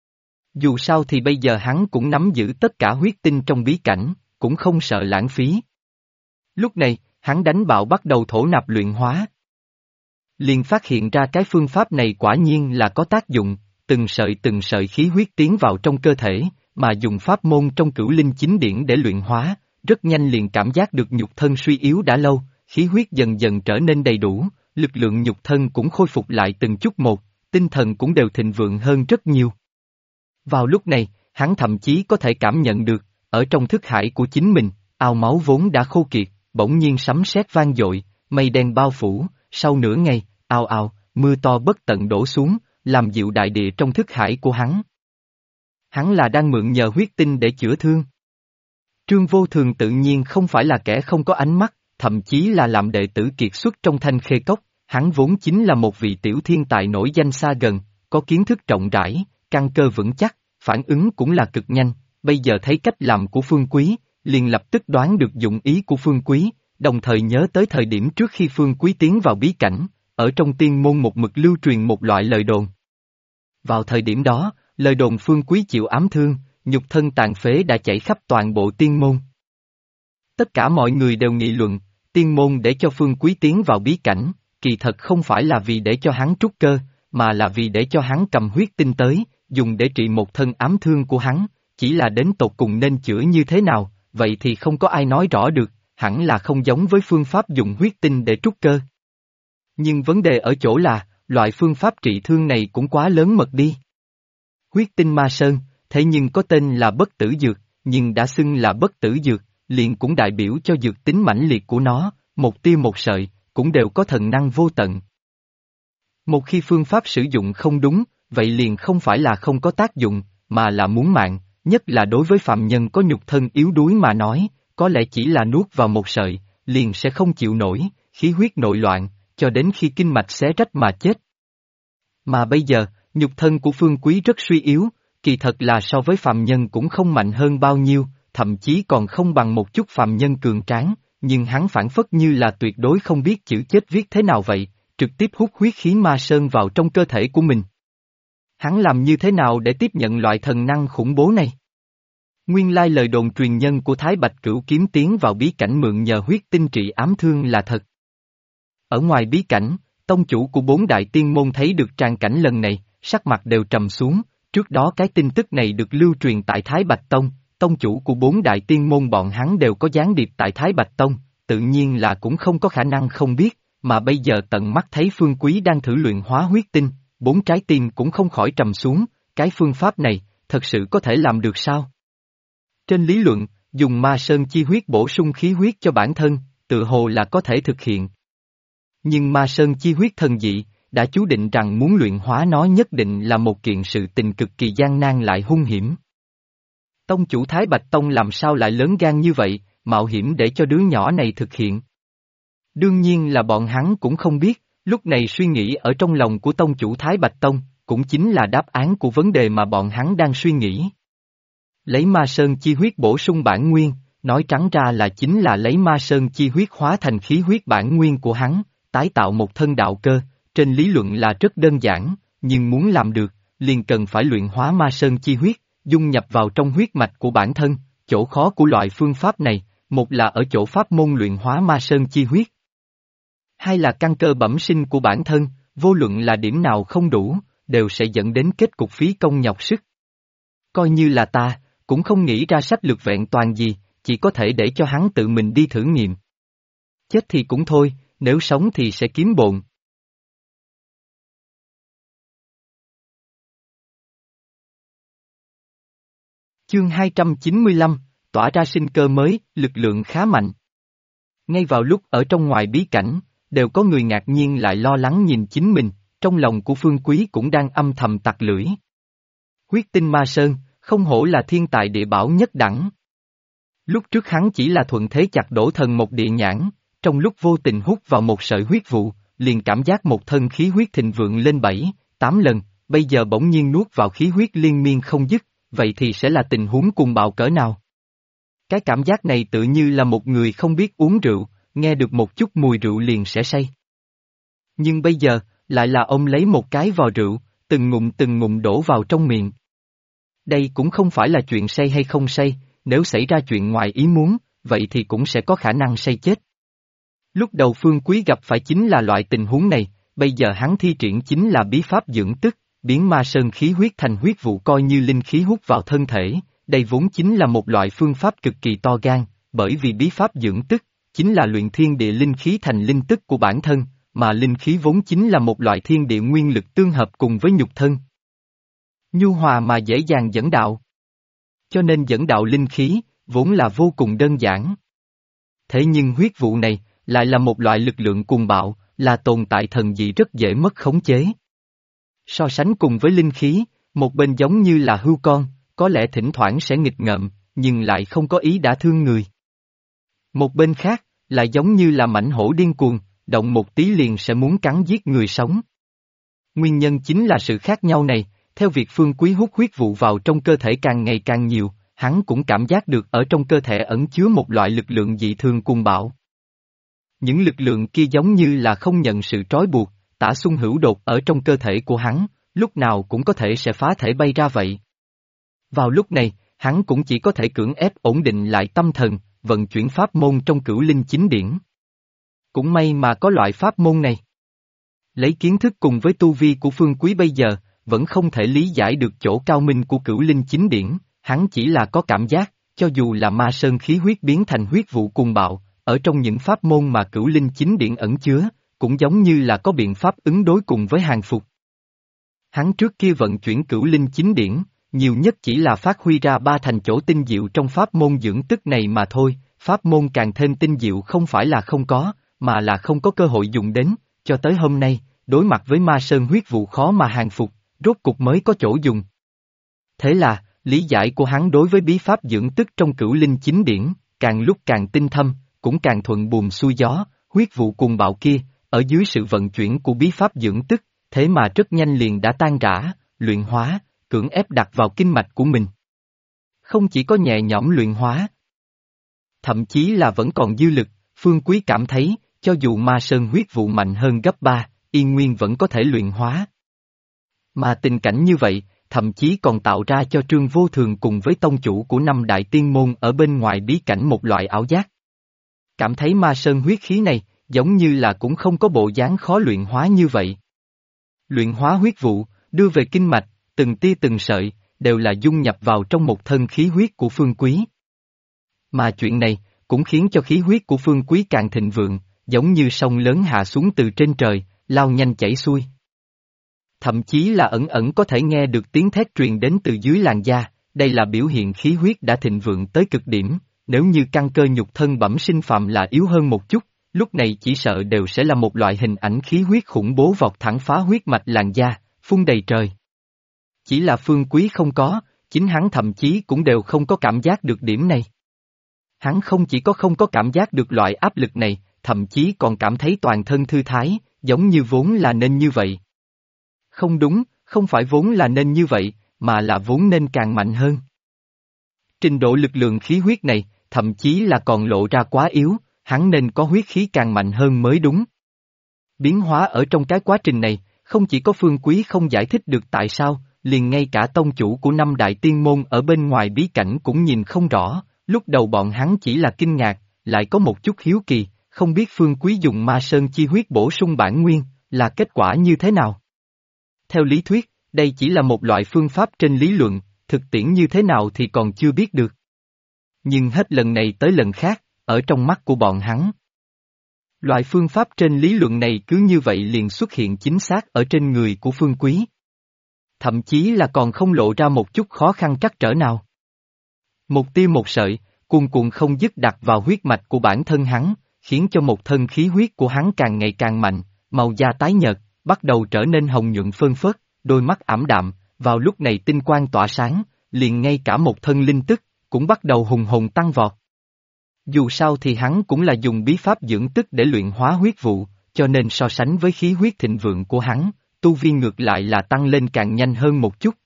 Dù sao thì bây giờ hắn cũng nắm giữ tất cả huyết tinh trong bí cảnh, cũng không sợ lãng phí. Lúc này, hắn đánh bạo bắt đầu thổ nạp luyện hóa. Liền phát hiện ra cái phương pháp này quả nhiên là có tác dụng, từng sợi khí huyết tiến vào trong cơ thể, mà dùng pháp môn trong Cửu Linh Chính Điển để luyện hóa, rất nhanh liền cảm giác được nhục thân suy yếu đã lâu, khí huyết dần dần trở nên đầy đủ, lực lượng nhục thân cũng khôi phục lại từng chút một, tinh thần cũng đều thịnh vượng hơn rất nhiều. Vào lúc này, hắn thậm chí có thể cảm nhận được, ở trong thức hải của chính mình, ao máu vốn đã khô kiệt, bỗng nhiên sấm sét vang dội, mây đen bao phủ, sau nửa ngày, ào ào, mưa to bất tận đổ xuống, làm dịu đại địa trong thức hải của hắn. Hắn là đang mượn nhờ huyết tinh để chữa thương. Trương Vô Thường tự nhiên không phải là kẻ không có ánh mắt, thậm chí là làm đệ tử kiệt xuất trong Thanh Khê Cốc, hắn vốn chính là một vị tiểu thiên tài nổi danh xa gần, có kiến thức rộng rãi, căn cơ vững chắc, phản ứng cũng là cực nhanh, bây giờ thấy cách làm của Phương Quý, liền lập tức đoán được dụng ý của Phương Quý, đồng thời nhớ tới thời điểm trước khi Phương Quý tiến vào bí cảnh, ở trong tiên môn một mực lưu truyền một loại lời đồn. Vào thời điểm đó, lời đồn Phương Quý chịu ám thương, nhục thân tàn phế đã chảy khắp toàn bộ tiên môn. Tất cả mọi người đều nghị luận, tiên môn để cho Phương Quý tiến vào bí cảnh, kỳ thật không phải là vì để cho hắn trúc cơ, mà là vì để cho hắn cầm huyết tinh tới, dùng để trị một thân ám thương của hắn, chỉ là đến tột cùng nên chữa như thế nào, vậy thì không có ai nói rõ được, hẳn là không giống với phương pháp dùng huyết tinh để trúc cơ. Nhưng vấn đề ở chỗ là, loại phương pháp trị thương này cũng quá lớn mật đi. Huyết tinh ma sơn, thế nhưng có tên là bất tử dược, nhưng đã xưng là bất tử dược, liền cũng đại biểu cho dược tính mãnh liệt của nó, một tia một sợi, cũng đều có thần năng vô tận. Một khi phương pháp sử dụng không đúng, vậy liền không phải là không có tác dụng, mà là muốn mạng, nhất là đối với phạm nhân có nhục thân yếu đuối mà nói, có lẽ chỉ là nuốt vào một sợi, liền sẽ không chịu nổi, khí huyết nội loạn, cho đến khi kinh mạch xé rách mà chết. Mà bây giờ, nhục thân của Phương Quý rất suy yếu, kỳ thật là so với phàm nhân cũng không mạnh hơn bao nhiêu, thậm chí còn không bằng một chút phàm nhân cường tráng, nhưng hắn phản phất như là tuyệt đối không biết chữ chết viết thế nào vậy, trực tiếp hút huyết khí ma sơn vào trong cơ thể của mình. Hắn làm như thế nào để tiếp nhận loại thần năng khủng bố này? Nguyên lai lời đồn truyền nhân của Thái Bạch Cửu Kiếm tiến vào bí cảnh mượn nhờ huyết tinh trị ám thương là thật. Ở ngoài bí cảnh, tông chủ của bốn đại tiên môn thấy được tràng cảnh lần này, sắc mặt đều trầm xuống, trước đó cái tin tức này được lưu truyền tại Thái Bạch Tông, tông chủ của bốn đại tiên môn bọn hắn đều có gián điệp tại Thái Bạch Tông, tự nhiên là cũng không có khả năng không biết, mà bây giờ tận mắt thấy Phương Quý đang thử luyện hóa huyết tinh, bốn trái tim cũng không khỏi trầm xuống, cái phương pháp này, thật sự có thể làm được sao? Trên lý luận, dùng ma sơn chi huyết bổ sung khí huyết cho bản thân, tự hồ là có thể thực hiện. Nhưng ma sơn chi huyết thần dị, đã chú định rằng muốn luyện hóa nó nhất định là một kiện sự tình cực kỳ gian nan lại hung hiểm. Tông chủ Thái Bạch Tông làm sao lại lớn gan như vậy, mạo hiểm để cho đứa nhỏ này thực hiện? Đương nhiên là bọn hắn cũng không biết, lúc này suy nghĩ ở trong lòng của tông chủ Thái Bạch Tông, cũng chính là đáp án của vấn đề mà bọn hắn đang suy nghĩ. Lấy ma sơn chi huyết bổ sung bản nguyên, nói trắng ra là chính là lấy ma sơn chi huyết hóa thành khí huyết bản nguyên của hắn, tái tạo một thân đạo cơ, trên lý luận là rất đơn giản, nhưng muốn làm được, liền cần phải luyện hóa ma sơn chi huyết, dung nhập vào trong huyết mạch của bản thân, chỗ khó của loại phương pháp này, một là ở chỗ pháp môn luyện hóa ma sơn chi huyết. Hai là căn cơ bẩm sinh của bản thân, vô luận là điểm nào không đủ, đều sẽ dẫn đến kết cục phí công nhọc sức. Coi như là ta, cũng không nghĩ ra sách lược vẹn toàn gì, chỉ có thể để cho hắn tự mình đi thử nghiệm. Chết thì cũng thôi, nếu sống thì sẽ kiếm bộn. Chương 295, tỏa ra sinh cơ mới, lực lượng khá mạnh. Ngay vào lúc ở trong ngoài bí cảnh, đều có người ngạc nhiên lại lo lắng nhìn chính mình, trong lòng của Phương Quý cũng đang âm thầm tặc lưỡi. Huyết tinh ma sơn, không hổ là thiên tài địa bảo nhất đẳng. Lúc trước hắn chỉ là thuận thế chặt đổ thần một địa nhãn, trong lúc vô tình hút vào một sợi huyết vụ, liền cảm giác một thân khí huyết thịnh vượng lên 7, 8 lần, bây giờ bỗng nhiên nuốt vào khí huyết liên miên không dứt, vậy thì sẽ là tình huống cuồng bạo cỡ nào? Cái cảm giác này tự như là một người không biết uống rượu, nghe được một chút mùi rượu liền sẽ say. Nhưng bây giờ, lại là ông lấy một cái vò rượu, từng ngụm đổ vào trong miệng. Đây cũng không phải là chuyện say hay không say, nếu xảy ra chuyện ngoài ý muốn, vậy thì cũng sẽ có khả năng say chết. Lúc đầu Phương Quý gặp phải chính là loại tình huống này, bây giờ hắn thi triển chính là bí pháp dưỡng tức, biến ma sơn khí huyết thành huyết vụ coi như linh khí hút vào thân thể, đây vốn chính là một loại phương pháp cực kỳ to gan, bởi vì bí pháp dưỡng tức, chính là luyện thiên địa linh khí thành linh tức của bản thân, mà linh khí vốn chính là một loại thiên địa nguyên lực tương hợp cùng với nhục thân. Nhu hòa mà dễ dàng dẫn đạo. Cho nên dẫn đạo linh khí, vốn là vô cùng đơn giản. Thế nhưng huyết vụ này, lại là một loại lực lượng cuồng bạo, là tồn tại thần dị rất dễ mất khống chế. So sánh cùng với linh khí, một bên giống như là hươu con, có lẽ thỉnh thoảng sẽ nghịch ngợm, nhưng lại không có ý đả thương người. Một bên khác, lại giống như là mãnh hổ điên cuồng, động một tí liền sẽ muốn cắn giết người sống. Nguyên nhân chính là sự khác nhau này, theo việc Phương Quý hút huyết vụ vào trong cơ thể càng ngày càng nhiều, hắn cũng cảm giác được ở trong cơ thể ẩn chứa một loại lực lượng dị thường cuồng bạo. Những lực lượng kia giống như là không nhận sự trói buộc, tả xung hữu đột ở trong cơ thể của hắn, lúc nào cũng có thể sẽ phá thể bay ra vậy. Vào lúc này, hắn cũng chỉ có thể cưỡng ép ổn định lại tâm thần, vận chuyển pháp môn trong Cửu Linh Chính Điển. Cũng may mà có loại pháp môn này. Lấy kiến thức cùng với tu vi của Phương Quý bây giờ, vẫn không thể lý giải được chỗ cao minh của Cửu Linh Chính Điển, hắn chỉ là có cảm giác, cho dù là ma sơn khí huyết biến thành huyết vụ cuồng bạo, ở trong những pháp môn mà Cửu Linh Chính Điển ẩn chứa, cũng giống như là có biện pháp ứng đối cùng với hàng phục. Hắn trước kia vận chuyển Cửu Linh Chính Điển, nhiều nhất chỉ là phát huy ra 3 thành chỗ tinh diệu trong pháp môn dưỡng tức này mà thôi, pháp môn càng thêm tinh diệu không phải là không có, mà là không có cơ hội dùng đến, cho tới hôm nay, đối mặt với ma sơn huyết vụ khó mà hàng phục, rốt cục mới có chỗ dùng. Thế là, lý giải của hắn đối với bí pháp dưỡng tức trong Cửu Linh Chính Điển, càng lúc càng tinh thâm, cũng càng thuận buồm xuôi gió, huyết vụ cuồng bạo kia, ở dưới sự vận chuyển của bí pháp dưỡng tức, thế mà rất nhanh liền đã tan rã, luyện hóa, cưỡng ép đặt vào kinh mạch của mình. Không chỉ có nhẹ nhõm luyện hóa, thậm chí là vẫn còn dư lực, Phương Quý cảm thấy, cho dù ma sơn huyết vụ mạnh hơn gấp 3, Yên Nguyên vẫn có thể luyện hóa. Mà tình cảnh như vậy, thậm chí còn tạo ra cho Trương Vô Thường cùng với tông chủ của 5 đại tiên môn ở bên ngoài bí cảnh một loại ảo giác. Cảm thấy ma sơn huyết khí này, giống như là cũng không có bộ dáng khó luyện hóa như vậy. Luyện hóa huyết vụ, đưa về kinh mạch, từng tia từng sợi, đều là dung nhập vào trong một thân khí huyết của Phương Quý. Mà chuyện này, cũng khiến cho khí huyết của Phương Quý càng thịnh vượng, giống như sông lớn hạ xuống từ trên trời, lao nhanh chảy xuôi. Thậm chí là ẩn ẩn có thể nghe được tiếng thét truyền đến từ dưới làn da, đây là biểu hiện khí huyết đã thịnh vượng tới cực điểm, nếu như căn cơ nhục thân bẩm sinh phạm là yếu hơn một chút, lúc này chỉ sợ đều sẽ là một loại hình ảnh khí huyết khủng bố vọt thẳng phá huyết mạch làn da, phun đầy trời. Chỉ là Phương Quý không có, chính hắn thậm chí cũng đều không có cảm giác được điểm này. Hắn không chỉ có không có cảm giác được loại áp lực này, thậm chí còn cảm thấy toàn thân thư thái, giống như vốn là nên như vậy. Không đúng, không phải vốn là nên như vậy, mà là vốn nên càng mạnh hơn. Trình độ lực lượng khí huyết này, thậm chí là còn lộ ra quá yếu, hắn nên có huyết khí càng mạnh hơn mới đúng. Biến hóa ở trong cái quá trình này, không chỉ có Phương Quý không giải thích được tại sao, liền ngay cả tông chủ của 5 đại tiên môn ở bên ngoài bí cảnh cũng nhìn không rõ, lúc đầu bọn hắn chỉ là kinh ngạc, lại có một chút hiếu kỳ, không biết Phương Quý dùng ma sơn chi huyết bổ sung bản nguyên, là kết quả như thế nào. Theo lý thuyết, đây chỉ là một loại phương pháp trên lý luận, thực tiễn như thế nào thì còn chưa biết được. Nhưng hết lần này tới lần khác, ở trong mắt của bọn hắn. Loại phương pháp trên lý luận này cứ như vậy liền xuất hiện chính xác ở trên người của Phương Quý. Thậm chí là còn không lộ ra một chút khó khăn trắc trở nào. Một tia một sợi, cuồn cuộn không dứt đặt vào huyết mạch của bản thân hắn, khiến cho một thân khí huyết của hắn càng ngày càng mạnh, màu da tái nhợt, bắt đầu trở nên hồng nhuận phơn phớt, đôi mắt ảm đạm, vào lúc này tinh quang tỏa sáng, liền ngay cả một thân linh tức, cũng bắt đầu hùng hồn tăng vọt. Dù sao thì hắn cũng là dùng bí pháp dưỡng tức để luyện hóa huyết vụ, cho nên so sánh với khí huyết thịnh vượng của hắn, tu vi ngược lại là tăng lên càng nhanh hơn một chút.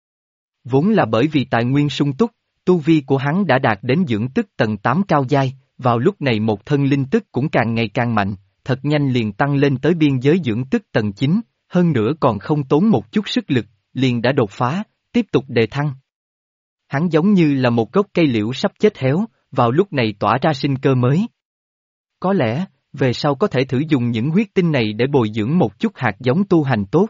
Vốn là bởi vì tài nguyên sung túc, tu vi của hắn đã đạt đến dưỡng tức tầng 8 cao giai, vào lúc này một thân linh tức cũng càng ngày càng mạnh, thật nhanh liền tăng lên tới biên giới dưỡng tức tầng 9, hơn nữa còn không tốn một chút sức lực, liền đã đột phá, tiếp tục đề thăng. Hắn giống như là một gốc cây liễu sắp chết héo, vào lúc này tỏa ra sinh cơ mới. Có lẽ, về sau có thể thử dùng những huyết tinh này để bồi dưỡng một chút hạt giống tu hành tốt.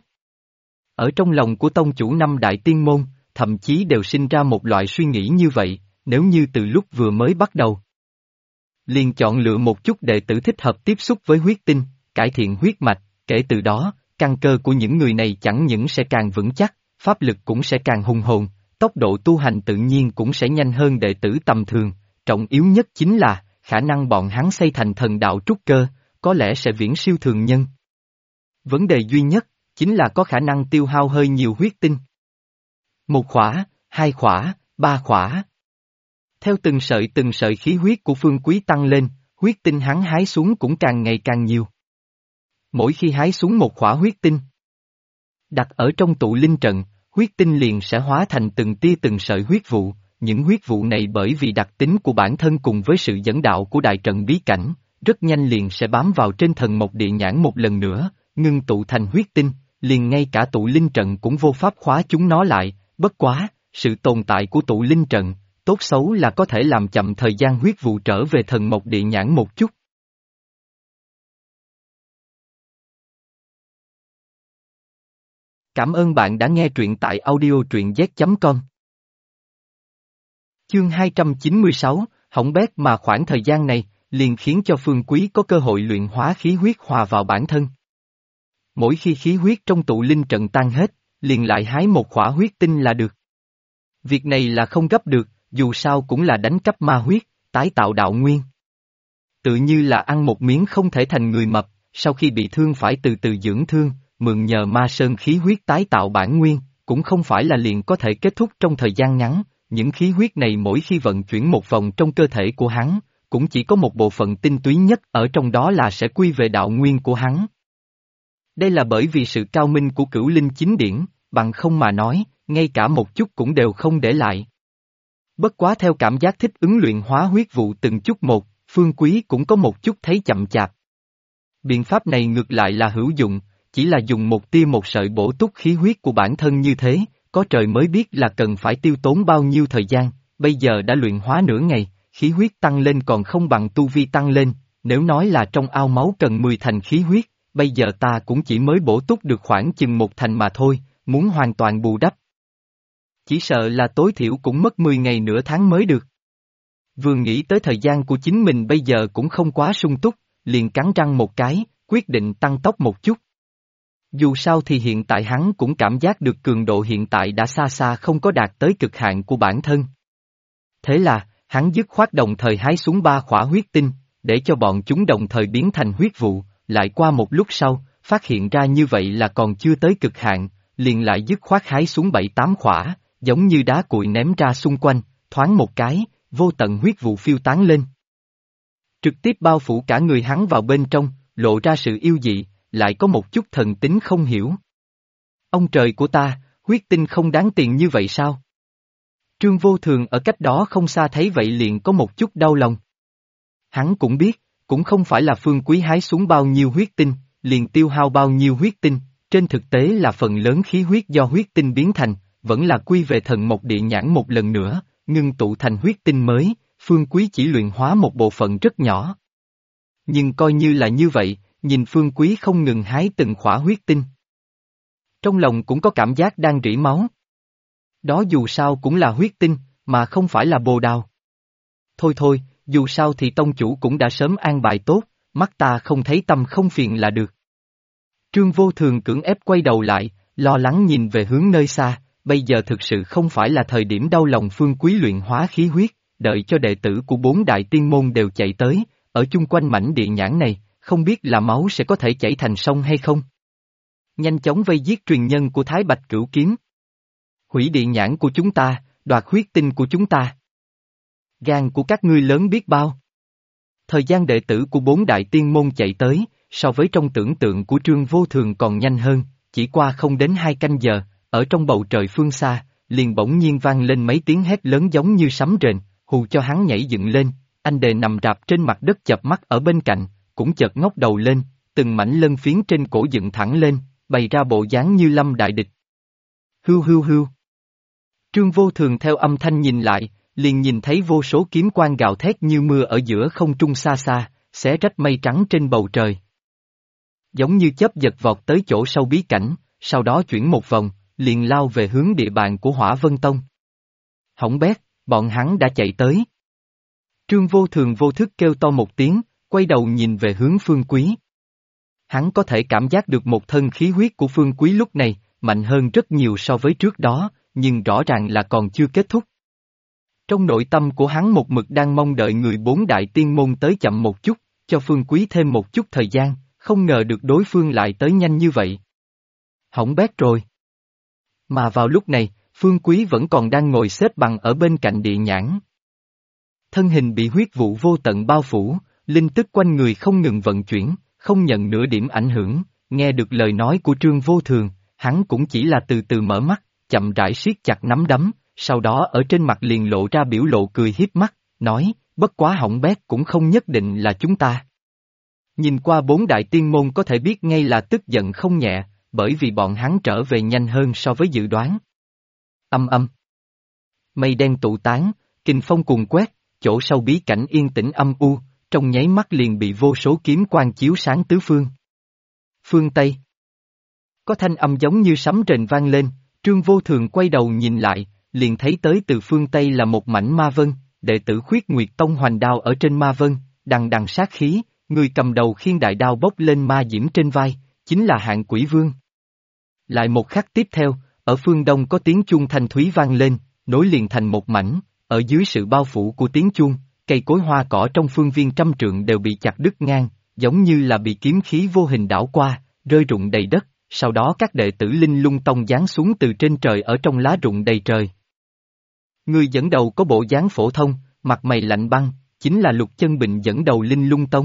Ở trong lòng của tông chủ 5 đại tiên môn, thậm chí đều sinh ra một loại suy nghĩ như vậy, nếu như từ lúc vừa mới bắt đầu. Liền chọn lựa một chút đệ tử thích hợp tiếp xúc với huyết tinh, cải thiện huyết mạch, kể từ đó, căn cơ của những người này chẳng những sẽ càng vững chắc, pháp lực cũng sẽ càng hùng hồn, tốc độ tu hành tự nhiên cũng sẽ nhanh hơn đệ tử tầm thường, trọng yếu nhất chính là, khả năng bọn hắn xây thành thần đạo trúc cơ, có lẽ sẽ viễn siêu thường nhân. Vấn đề duy nhất, chính là có khả năng tiêu hao hơi nhiều huyết tinh. 1 khỏa, 2 khỏa, 3 khỏa. Theo từng sợi khí huyết của Phương Quý tăng lên, huyết tinh hắn hái xuống cũng càng ngày càng nhiều. Mỗi khi hái xuống một khỏa huyết tinh, đặt ở trong tụ linh trận, huyết tinh liền sẽ hóa thành từng tia từng sợi huyết vụ, những huyết vụ này bởi vì đặc tính của bản thân cùng với sự dẫn đạo của đại trận bí cảnh, rất nhanh liền sẽ bám vào trên thần mộc địa nhãn một lần nữa, ngưng tụ thành huyết tinh, liền ngay cả tụ linh trận cũng vô pháp khóa chúng nó lại, bất quá, sự tồn tại của tụ linh trận, tốt xấu là có thể làm chậm thời gian huyết vụ trở về thần mộc địa nhãn một chút. Cảm ơn bạn đã nghe truyện tại audio truyện z.com. Chương 296, hỏng bét mà khoảng thời gian này, liền khiến cho Phương Quý có cơ hội luyện hóa khí huyết hòa vào bản thân. Mỗi khi khí huyết trong tụ linh trận tan hết, liền lại hái một khỏa huyết tinh là được. Việc này là không gấp được, dù sao cũng là đánh cắp ma huyết, tái tạo đạo nguyên. Tự như là ăn một miếng không thể thành người mập, sau khi bị thương phải từ từ dưỡng thương, mượn nhờ ma sơn khí huyết tái tạo bản nguyên, cũng không phải là liền có thể kết thúc trong thời gian ngắn, những khí huyết này mỗi khi vận chuyển một vòng trong cơ thể của hắn, cũng chỉ có một bộ phận tinh túy nhất ở trong đó là sẽ quy về đạo nguyên của hắn. Đây là bởi vì sự cao minh của cửu linh chính điển, bằng không mà nói, ngay cả một chút cũng đều không để lại. Bất quá theo cảm giác thích ứng luyện hóa huyết vụ từng chút một, Phương Quý cũng có một chút thấy chậm chạp. Biện pháp này ngược lại là hữu dụng, chỉ là dùng một tia một sợi bổ túc khí huyết của bản thân như thế, có trời mới biết là cần phải tiêu tốn bao nhiêu thời gian, bây giờ đã luyện hóa nửa ngày, khí huyết tăng lên còn không bằng tu vi tăng lên, nếu nói là trong ao máu cần 10 thành khí huyết, bây giờ ta cũng chỉ mới bổ túc được khoảng chừng 1 thành mà thôi, muốn hoàn toàn bù đắp. Chỉ sợ là tối thiểu cũng mất 10 ngày nửa tháng mới được. Vừa nghĩ tới thời gian của chính mình bây giờ cũng không quá sung túc, liền cắn răng một cái, quyết định tăng tốc một chút. Dù sao thì hiện tại hắn cũng cảm giác được cường độ hiện tại đã xa xa không có đạt tới cực hạn của bản thân. Thế là, hắn dứt khoát đồng thời hái xuống 3 khỏa huyết tinh, để cho bọn chúng đồng thời biến thành huyết vụ, lại qua một lúc sau, phát hiện ra như vậy là còn chưa tới cực hạn, liền lại dứt khoát hái xuống 7-8 khỏa, giống như đá cuội ném ra xung quanh, thoáng một cái, vô tận huyết vụ phiêu tán lên. Trực tiếp bao phủ cả người hắn vào bên trong, lộ ra sự yêu dị, lại có một chút thần tính không hiểu. Ông trời của ta, huyết tinh không đáng tiền như vậy sao? Trương Vô Thường ở cách đó không xa thấy vậy liền có một chút đau lòng. Hắn cũng biết, cũng không phải là Phương Quý hái xuống bao nhiêu huyết tinh, liền tiêu hao bao nhiêu huyết tinh, trên thực tế là phần lớn khí huyết do huyết tinh biến thành, vẫn là quy về thần mộc địa nhãn một lần nữa, ngưng tụ thành huyết tinh mới, Phương Quý chỉ luyện hóa một bộ phận rất nhỏ. Nhưng coi như là như vậy, nhìn Phương Quý không ngừng hái từng khỏa huyết tinh. Trong lòng cũng có cảm giác đang rỉ máu. Đó dù sao cũng là huyết tinh, mà không phải là bồ đào. Thôi thôi, dù sao thì tông chủ cũng đã sớm an bài tốt, mắt ta không thấy tâm không phiền là được. Trương Vô Thường cưỡng ép quay đầu lại, lo lắng nhìn về hướng nơi xa, bây giờ thực sự không phải là thời điểm đau lòng Phương Quý luyện hóa khí huyết, đợi cho đệ tử của 4 đại tiên môn đều chạy tới, ở chung quanh mảnh địa nhãn này, không biết là máu sẽ có thể chảy thành sông hay không. Nhanh chóng vây giết truyền nhân của Thái Bạch Cửu Kiếm. Hủy địa nhãn của chúng ta, đoạt huyết tinh của chúng ta. Gan của các ngươi lớn biết bao. Thời gian đệ tử của 4 đại tiên môn chạy tới, so với trong tưởng tượng của Trương Vô Thường còn nhanh hơn, chỉ qua không đến 2 canh giờ, ở trong bầu trời phương xa, liền bỗng nhiên vang lên mấy tiếng hét lớn giống như sấm rền, hù cho hắn nhảy dựng lên, anh đề nằm rạp trên mặt đất chợp mắt ở bên cạnh, cũng chợt ngóc đầu lên, từng mảnh lân phiến trên cổ dựng thẳng lên, bày ra bộ dáng như lâm đại địch. Hưu hưu hưu. Trương Vô Thường theo âm thanh nhìn lại, liền nhìn thấy vô số kiếm quang gào thét như mưa ở giữa không trung xa xa, xé rách mây trắng trên bầu trời. Giống như chớp giật vọt tới chỗ sâu bí cảnh, sau đó chuyển một vòng, liền lao về hướng địa bàn của Hỏa Vân Tông. Hỏng bét, bọn hắn đã chạy tới. Trương Vô Thường vô thức kêu to một tiếng, quay đầu nhìn về hướng Phương Quý. Hắn có thể cảm giác được một thân khí huyết của Phương Quý lúc này, mạnh hơn rất nhiều so với trước đó, nhưng rõ ràng là còn chưa kết thúc. Trong nội tâm của hắn một mực đang mong đợi người 4 đại tiên môn tới chậm một chút, cho Phương Quý thêm một chút thời gian, không ngờ được đối phương lại tới nhanh như vậy. Hỏng bét rồi. Mà vào lúc này, Phương Quý vẫn còn đang ngồi xếp bằng ở bên cạnh địa nhãn. Thân hình bị huyết vụ vô tận bao phủ, linh tức quanh người không ngừng vận chuyển, không nhận nửa điểm ảnh hưởng, nghe được lời nói của Trương Vô Thường, hắn cũng chỉ là từ từ mở mắt, chậm rãi siết chặt nắm đấm, sau đó ở trên mặt liền lộ ra biểu lộ cười hiếp mắt, nói, bất quá hỏng bét cũng không nhất định là chúng ta. Nhìn qua 4 đại tiên môn có thể biết ngay là tức giận không nhẹ, bởi vì bọn hắn trở về nhanh hơn so với dự đoán. Âm âm. Mây đen tụ tán, kình phong cuồn quét, chỗ sâu bí cảnh yên tĩnh âm u, trong nháy mắt liền bị vô số kiếm quang chiếu sáng tứ phương. Phương Tây. Có thanh âm giống như sấm rền vang lên, Trương Vô Thường quay đầu nhìn lại, liền thấy tới từ phương Tây là một mảnh ma vân, đệ tử Khuyết Nguyệt Tông hoành đao ở trên ma vân, đằng đằng sát khí, người cầm đầu khiêng đại đao bốc lên ma diễm trên vai, chính là Hạng Quỷ Vương. Lại một khắc tiếp theo, ở phương Đông có tiếng chuông thanh thúy vang lên, nối liền thành một mảnh, ở dưới sự bao phủ của tiếng chuông, cây cối hoa cỏ trong phương viên trăm trượng đều bị chặt đứt ngang, giống như là bị kiếm khí vô hình đảo qua, rơi rụng đầy đất, sau đó các đệ tử Linh Lung Tông giáng xuống từ trên trời ở trong lá rụng đầy trời. Người dẫn đầu có bộ dáng phổ thông, mặt mày lạnh băng, chính là Lục Chân Bình dẫn đầu Linh Lung Tông.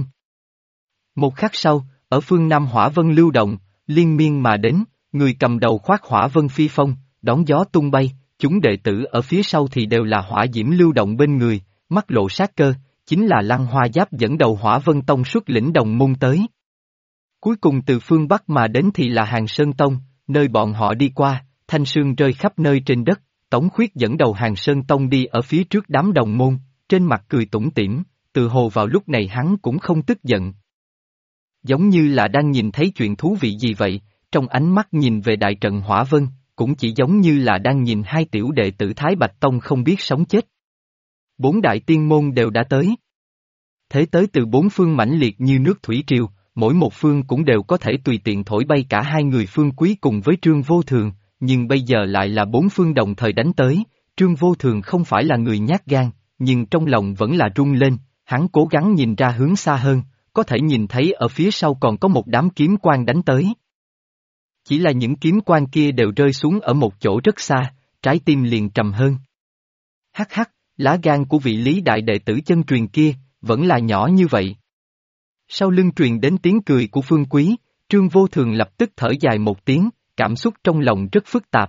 Một khắc sau, ở phương Nam hỏa vân lưu động, liên miên mà đến, người cầm đầu khoác hỏa vân phi phong, đón gió tung bay, chúng đệ tử ở phía sau thì đều là hỏa diễm lưu động bên người, mắt lộ sát cơ, chính là Lăng Hoa Giáp dẫn đầu hỏa vân tông xuất lĩnh đồng môn tới. Cuối cùng từ phương Bắc mà đến thì là Hàng Sơn Tông, nơi bọn họ đi qua, thanh sương rơi khắp nơi trên đất, Tống Khuyết dẫn đầu Hàng Sơn Tông đi ở phía trước đám đồng môn, trên mặt cười tủm tỉm, từ hồ vào lúc này hắn cũng không tức giận. Giống như là đang nhìn thấy chuyện thú vị gì vậy, trong ánh mắt nhìn về đại trận Hỏa Vân, cũng chỉ giống như là đang nhìn hai tiểu đệ tử Thái Bạch Tông không biết sống chết. 4 đại tiên môn đều đã tới. Thế tới từ 4 phương mãnh liệt như nước thủy triều, mỗi một phương cũng đều có thể tùy tiện thổi bay cả hai người Phương Quý cùng với Trương Vô Thường, nhưng bây giờ lại là 4 phương đồng thời đánh tới, Trương Vô Thường không phải là người nhát gan, nhưng trong lòng vẫn là run lên, hắn cố gắng nhìn ra hướng xa hơn, có thể nhìn thấy ở phía sau còn có một đám kiếm quang đánh tới. Chỉ là những kiếm quang kia đều rơi xuống ở một chỗ rất xa, trái tim liền trầm hơn. Hắc hắc, lá gan của vị Lý đại đệ tử chân truyền kia, vẫn là nhỏ như vậy. Sau lưng truyền đến tiếng cười của Phương Quý, Trương Vô Thường lập tức thở dài một tiếng, cảm xúc trong lòng rất phức tạp.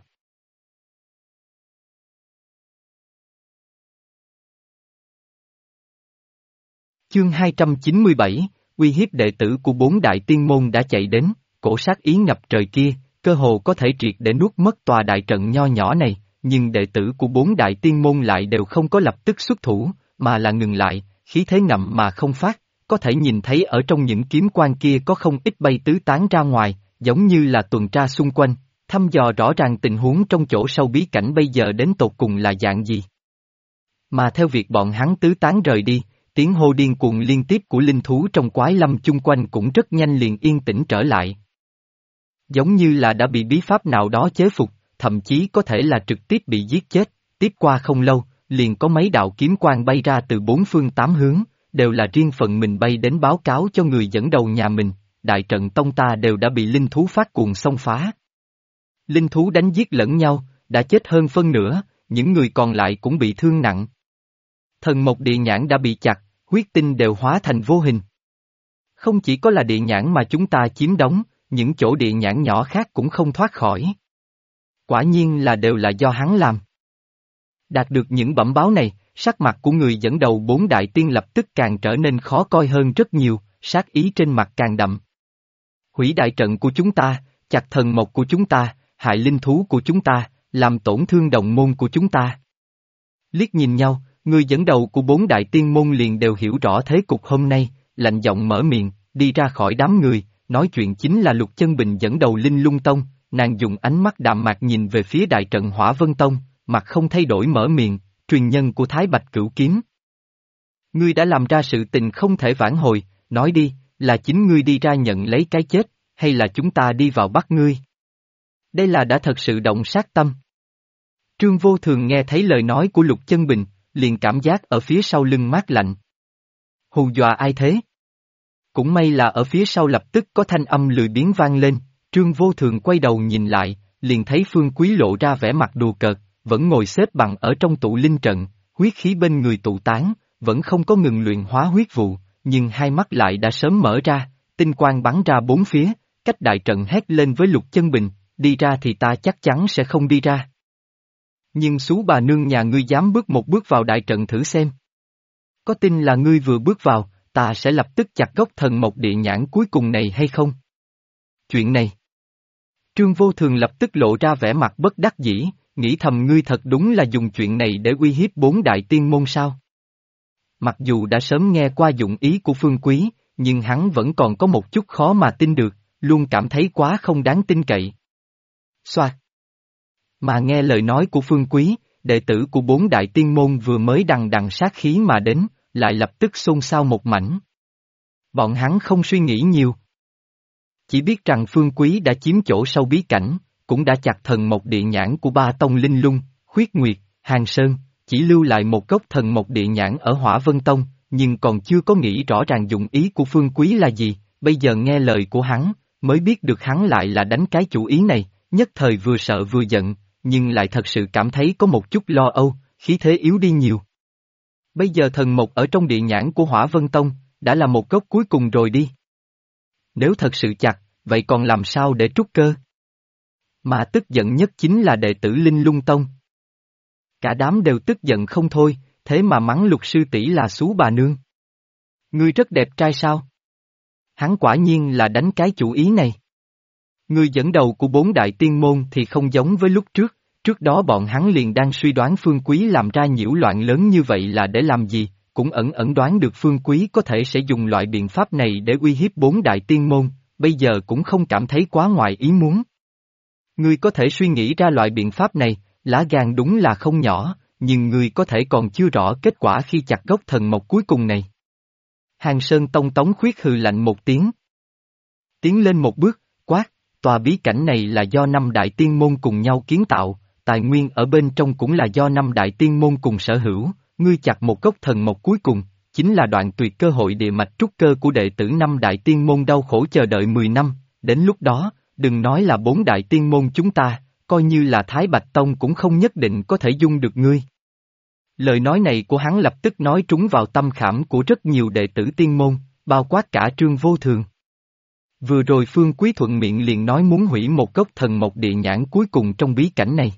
Chương 297, uy hiếp đệ tử của 4 đại tiên môn đã chạy đến, cổ sát ý ngập trời kia, cơ hồ có thể triệt để nuốt mất tòa đại trận nho nhỏ này, nhưng đệ tử của 4 đại tiên môn lại đều không có lập tức xuất thủ, mà là ngừng lại, khí thế ngậm mà không phát, có thể nhìn thấy ở trong những kiếm quang kia có không ít bay tứ tán ra ngoài, giống như là tuần tra xung quanh, thăm dò rõ ràng tình huống trong chỗ sâu bí cảnh bây giờ đến tột cùng là dạng gì. Mà theo việc bọn hắn tứ tán rời đi, tiếng hô điên cuồng liên tiếp của linh thú trong quái lâm chung quanh cũng rất nhanh liền yên tĩnh trở lại. Giống như là đã bị bí pháp nào đó chế phục, thậm chí có thể là trực tiếp bị giết chết, tiếp qua không lâu, liền có mấy đạo kiếm quang bay ra từ 4 phương 8 hướng, đều là riêng phần mình bay đến báo cáo cho người dẫn đầu nhà mình, đại trận tông ta đều đã bị linh thú phát cuồng xông phá. Linh thú đánh giết lẫn nhau, đã chết hơn phân nửa, những người còn lại cũng bị thương nặng. Thần mộc địa nhãn đã bị chặt, huyết tinh đều hóa thành vô hình. Không chỉ có là địa nhãn mà chúng ta chiếm đóng, những chỗ địa nhãn nhỏ khác cũng không thoát khỏi. Quả nhiên là đều là do hắn làm. Đạt được những bẩm báo này, sắc mặt của người dẫn đầu 4 đại tiên lập tức càng trở nên khó coi hơn rất nhiều, sát ý trên mặt càng đậm. Hủy đại trận của chúng ta, chặt thần mộc của chúng ta, hại linh thú của chúng ta, làm tổn thương đồng môn của chúng ta. Liếc nhìn nhau, người dẫn đầu của 4 đại tiên môn liền đều hiểu rõ thế cục hôm nay, lạnh giọng mở miệng, đi ra khỏi đám người, nói chuyện chính là Lục Chân Bình dẫn đầu Linh Lung Tông, nàng dùng ánh mắt đạm mạc nhìn về phía đại trận Hỏa Vân Tông, mặt không thay đổi mở miệng, truyền nhân của Thái Bạch Cửu Kiếm. Ngươi đã làm ra sự tình không thể vãn hồi, nói đi, là chính ngươi đi ra nhận lấy cái chết, hay là chúng ta đi vào bắt ngươi? Đây là đã thật sự động sát tâm. Trương Vô Thường nghe thấy lời nói của Lục Chân Bình, liền cảm giác ở phía sau lưng mát lạnh. Hù dọa ai thế? Cũng may là ở phía sau lập tức có thanh âm lười biếng vang lên, Trương Vô Thường quay đầu nhìn lại, liền thấy Phương Quý lộ ra vẻ mặt đùa cợt, vẫn ngồi xếp bằng ở trong tụ linh trận, huyết khí bên người tụ tán, vẫn không có ngừng luyện hóa huyết vụ, nhưng hai mắt lại đã sớm mở ra, tinh quang bắn ra bốn phía, cách đại trận hét lên với Lục Chân Bình, đi ra thì ta chắc chắn sẽ không đi ra. Nhưng Sú bà nương nhà ngươi dám bước một bước vào đại trận thử xem. Có tin là ngươi vừa bước vào, ta sẽ lập tức chặt gốc thần mộc địa nhãn cuối cùng này hay không? Chuyện này. Trương Vô Thường lập tức lộ ra vẻ mặt bất đắc dĩ, nghĩ thầm ngươi thật đúng là dùng chuyện này để uy hiếp bốn đại tiên môn sao. Mặc dù đã sớm nghe qua dụng ý của Phương Quý, nhưng hắn vẫn còn có một chút khó mà tin được, luôn cảm thấy quá không đáng tin cậy. Xoạt. Mà nghe lời nói của Phương Quý, đệ tử của bốn đại tiên môn vừa mới đằng đằng sát khí mà đến, lại lập tức xôn xao một mảnh. Bọn hắn không suy nghĩ nhiều. Chỉ biết rằng Phương Quý đã chiếm chỗ sâu bí cảnh, cũng đã chặt thần mộc địa nhãn của ba tông Linh Lung, Khuyết Nguyệt, Hàng Sơn, chỉ lưu lại một gốc thần mộc địa nhãn ở Hỏa Vân Tông, nhưng còn chưa có nghĩ rõ ràng dụng ý của Phương Quý là gì, bây giờ nghe lời của hắn, mới biết được hắn lại là đánh cái chủ ý này, nhất thời vừa sợ vừa giận, nhưng lại thật sự cảm thấy có một chút lo âu, khí thế yếu đi nhiều. Bây giờ thần mộc ở trong địa nhãn của Hỏa Vân Tông, đã là một gốc cuối cùng rồi đi. Nếu thật sự chặt, vậy còn làm sao để trút cơ? Mà tức giận nhất chính là đệ tử Linh Lung Tông. Cả đám đều tức giận không thôi, thế mà mắng Lục sư tỷ là xú bà nương. Ngươi rất đẹp trai sao? Hắn quả nhiên là đánh cái chủ ý này. Ngươi dẫn đầu của bốn đại tiên môn thì không giống với lúc trước đó bọn hắn liền đang suy đoán Phương Quý làm ra nhiễu loạn lớn như vậy là để làm gì, cũng ẩn ẩn đoán được Phương Quý có thể sẽ dùng loại biện pháp này để uy hiếp bốn đại tiên môn, bây giờ cũng không cảm thấy quá ngoài ý muốn. Ngươi có thể suy nghĩ ra loại biện pháp này, lá gan đúng là không nhỏ, nhưng ngươi có thể còn chưa rõ kết quả khi chặt gốc thần mộc cuối cùng này. Hàng Sơn Tông Tống Khuyết hừ lạnh một tiếng. Tiến lên một bước, quát, tòa bí cảnh này là do năm đại tiên môn cùng nhau kiến tạo, tài nguyên ở bên trong cũng là do năm đại tiên môn cùng sở hữu, ngươi chặt một gốc thần mộc cuối cùng, chính là đoạn tuyệt cơ hội địa mạch trúc cơ của đệ tử năm đại tiên môn đau khổ chờ đợi 10 năm, đến lúc đó, đừng nói là bốn đại tiên môn chúng ta, coi như là Thái Bạch Tông cũng không nhất định có thể dung được ngươi. Lời nói này của hắn lập tức nói trúng vào tâm khảm của rất nhiều đệ tử tiên môn, bao quát cả Trương Vô Thường. Vừa rồi Phương Quý thuận miệng liền nói muốn hủy một gốc thần mộc địa nhãn cuối cùng trong bí cảnh này.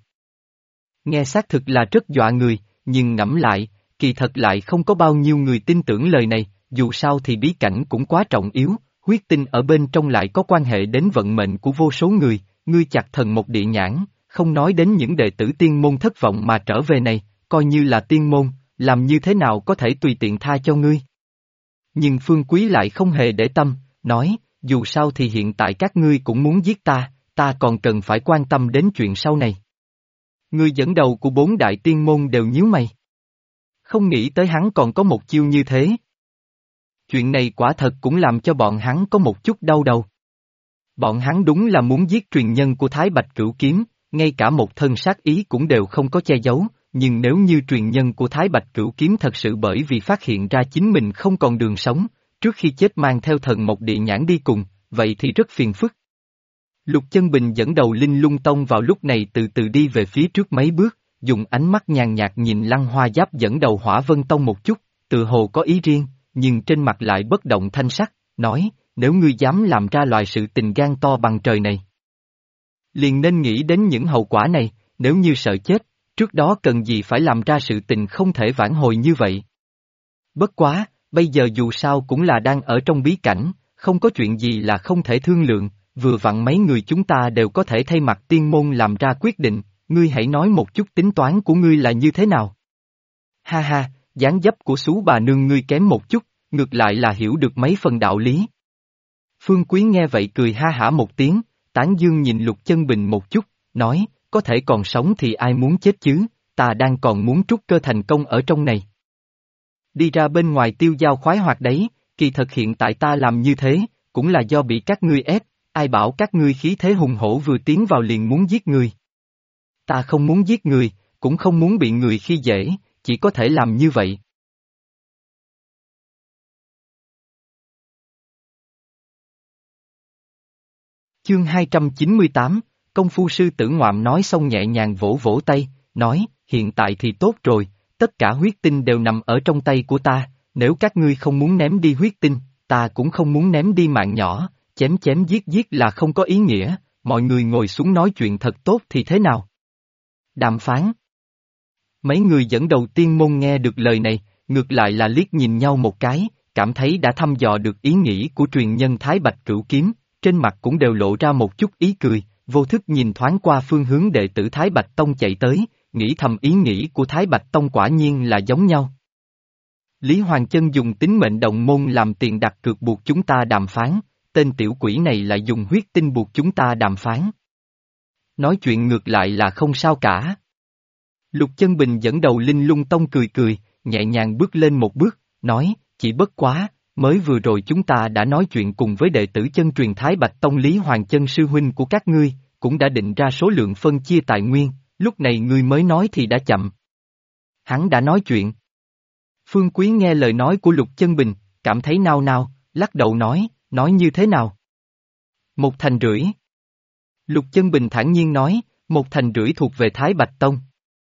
Nghe xác thực là rất dọa người, nhưng ngẫm lại, kỳ thật lại không có bao nhiêu người tin tưởng lời này, dù sao thì bí cảnh cũng quá trọng yếu, huyết tinh ở bên trong lại có quan hệ đến vận mệnh của vô số người, ngươi chặt thần mộc địa nhãn, không nói đến những đệ tử tiên môn thất vọng mà trở về này, coi như là tiên môn, làm như thế nào có thể tùy tiện tha cho ngươi. Nhưng Phương Quý lại không hề để tâm, nói, dù sao thì hiện tại các ngươi cũng muốn giết ta, ta còn cần phải quan tâm đến chuyện sau này. Ngươi dẫn đầu của bốn đại tiên môn đều nhíu mày. Không nghĩ tới hắn còn có một chiêu như thế. Chuyện này quả thật cũng làm cho bọn hắn có một chút đau đầu. Bọn hắn đúng là muốn giết truyền nhân của Thái Bạch Cửu Kiếm, ngay cả một thân sát ý cũng đều không có che giấu, nhưng nếu như truyền nhân của Thái Bạch Cửu Kiếm thật sự bởi vì phát hiện ra chính mình không còn đường sống, trước khi chết mang theo thần mộc địa nhãn đi cùng, vậy thì rất phiền phức. Lục Chân Bình dẫn đầu Linh Lung Tông vào lúc này từ từ đi về phía trước mấy bước, dùng ánh mắt nhàn nhạt nhìn Lăng Hoa Giáp dẫn đầu Hỏa Vân Tông một chút, tự hồ có ý riêng, nhưng trên mặt lại bất động thanh sắc, nói, nếu ngươi dám làm ra loại sự tình gan to bằng trời này, liền nên nghĩ đến những hậu quả này, nếu như sợ chết, trước đó cần gì phải làm ra sự tình không thể vãn hồi như vậy. Bất quá, bây giờ dù sao cũng là đang ở trong bí cảnh, không có chuyện gì là không thể thương lượng, vừa vặn mấy người chúng ta đều có thể thay mặt tiên môn làm ra quyết định, ngươi hãy nói một chút tính toán của ngươi là như thế nào. Ha ha, dáng dấp của xú bà nương ngươi kém một chút, ngược lại là hiểu được mấy phần đạo lý. Phương Quý nghe vậy cười ha hả một tiếng, tán dương nhìn Lục Chân Bình một chút, nói, có thể còn sống thì ai muốn chết chứ, ta đang còn muốn trút cơ thành công ở trong này. Đi ra bên ngoài tiêu dao khoái hoạt đấy, kỳ thật hiện tại ta làm như thế, cũng là do bị các ngươi ép, ai bảo các ngươi khí thế hùng hổ vừa tiến vào liền muốn giết người. Ta không muốn giết người, cũng không muốn bị người khi dễ, chỉ có thể làm như vậy. Chương 298, Công phu sư tử ngoạm nói xong nhẹ nhàng vỗ vỗ tay, nói, hiện tại thì tốt rồi, tất cả huyết tinh đều nằm ở trong tay của ta, nếu các ngươi không muốn ném đi huyết tinh, ta cũng không muốn ném đi mạng nhỏ, chém chém giết giết là không có ý nghĩa, mọi người ngồi xuống nói chuyện thật tốt thì thế nào? Đàm phán. Mấy người dẫn đầu tiên môn nghe được lời này, ngược lại là liếc nhìn nhau một cái, cảm thấy đã thăm dò được ý nghĩ của truyền nhân Thái Bạch Cửu Kiếm, trên mặt cũng đều lộ ra một chút ý cười, vô thức nhìn thoáng qua phương hướng đệ tử Thái Bạch Tông chạy tới, nghĩ thầm ý nghĩ của Thái Bạch Tông quả nhiên là giống nhau. Lý Hoàng Chân dùng tính mệnh đồng môn làm tiền đặt cược buộc chúng ta đàm phán, tên tiểu quỷ này lại dùng huyết tinh buộc chúng ta đàm phán. Nói chuyện ngược lại là không sao cả. Lục Chân Bình dẫn đầu Linh Lung Tông cười cười, nhẹ nhàng bước lên một bước, nói, chỉ bất quá, mới vừa rồi chúng ta đã nói chuyện cùng với đệ tử chân truyền Thái Bạch Tông Lý Hoàng Chân sư huynh của các ngươi, cũng đã định ra số lượng phân chia tài nguyên, lúc này ngươi mới nói thì đã chậm. Hắn đã nói chuyện. Phương Quý nghe lời nói của Lục Chân Bình, cảm thấy nao nao, lắc đầu nói như thế nào? 1,5 thành. Lục Chân Bình thản nhiên nói, 1,5 thành thuộc về Thái Bạch Tông.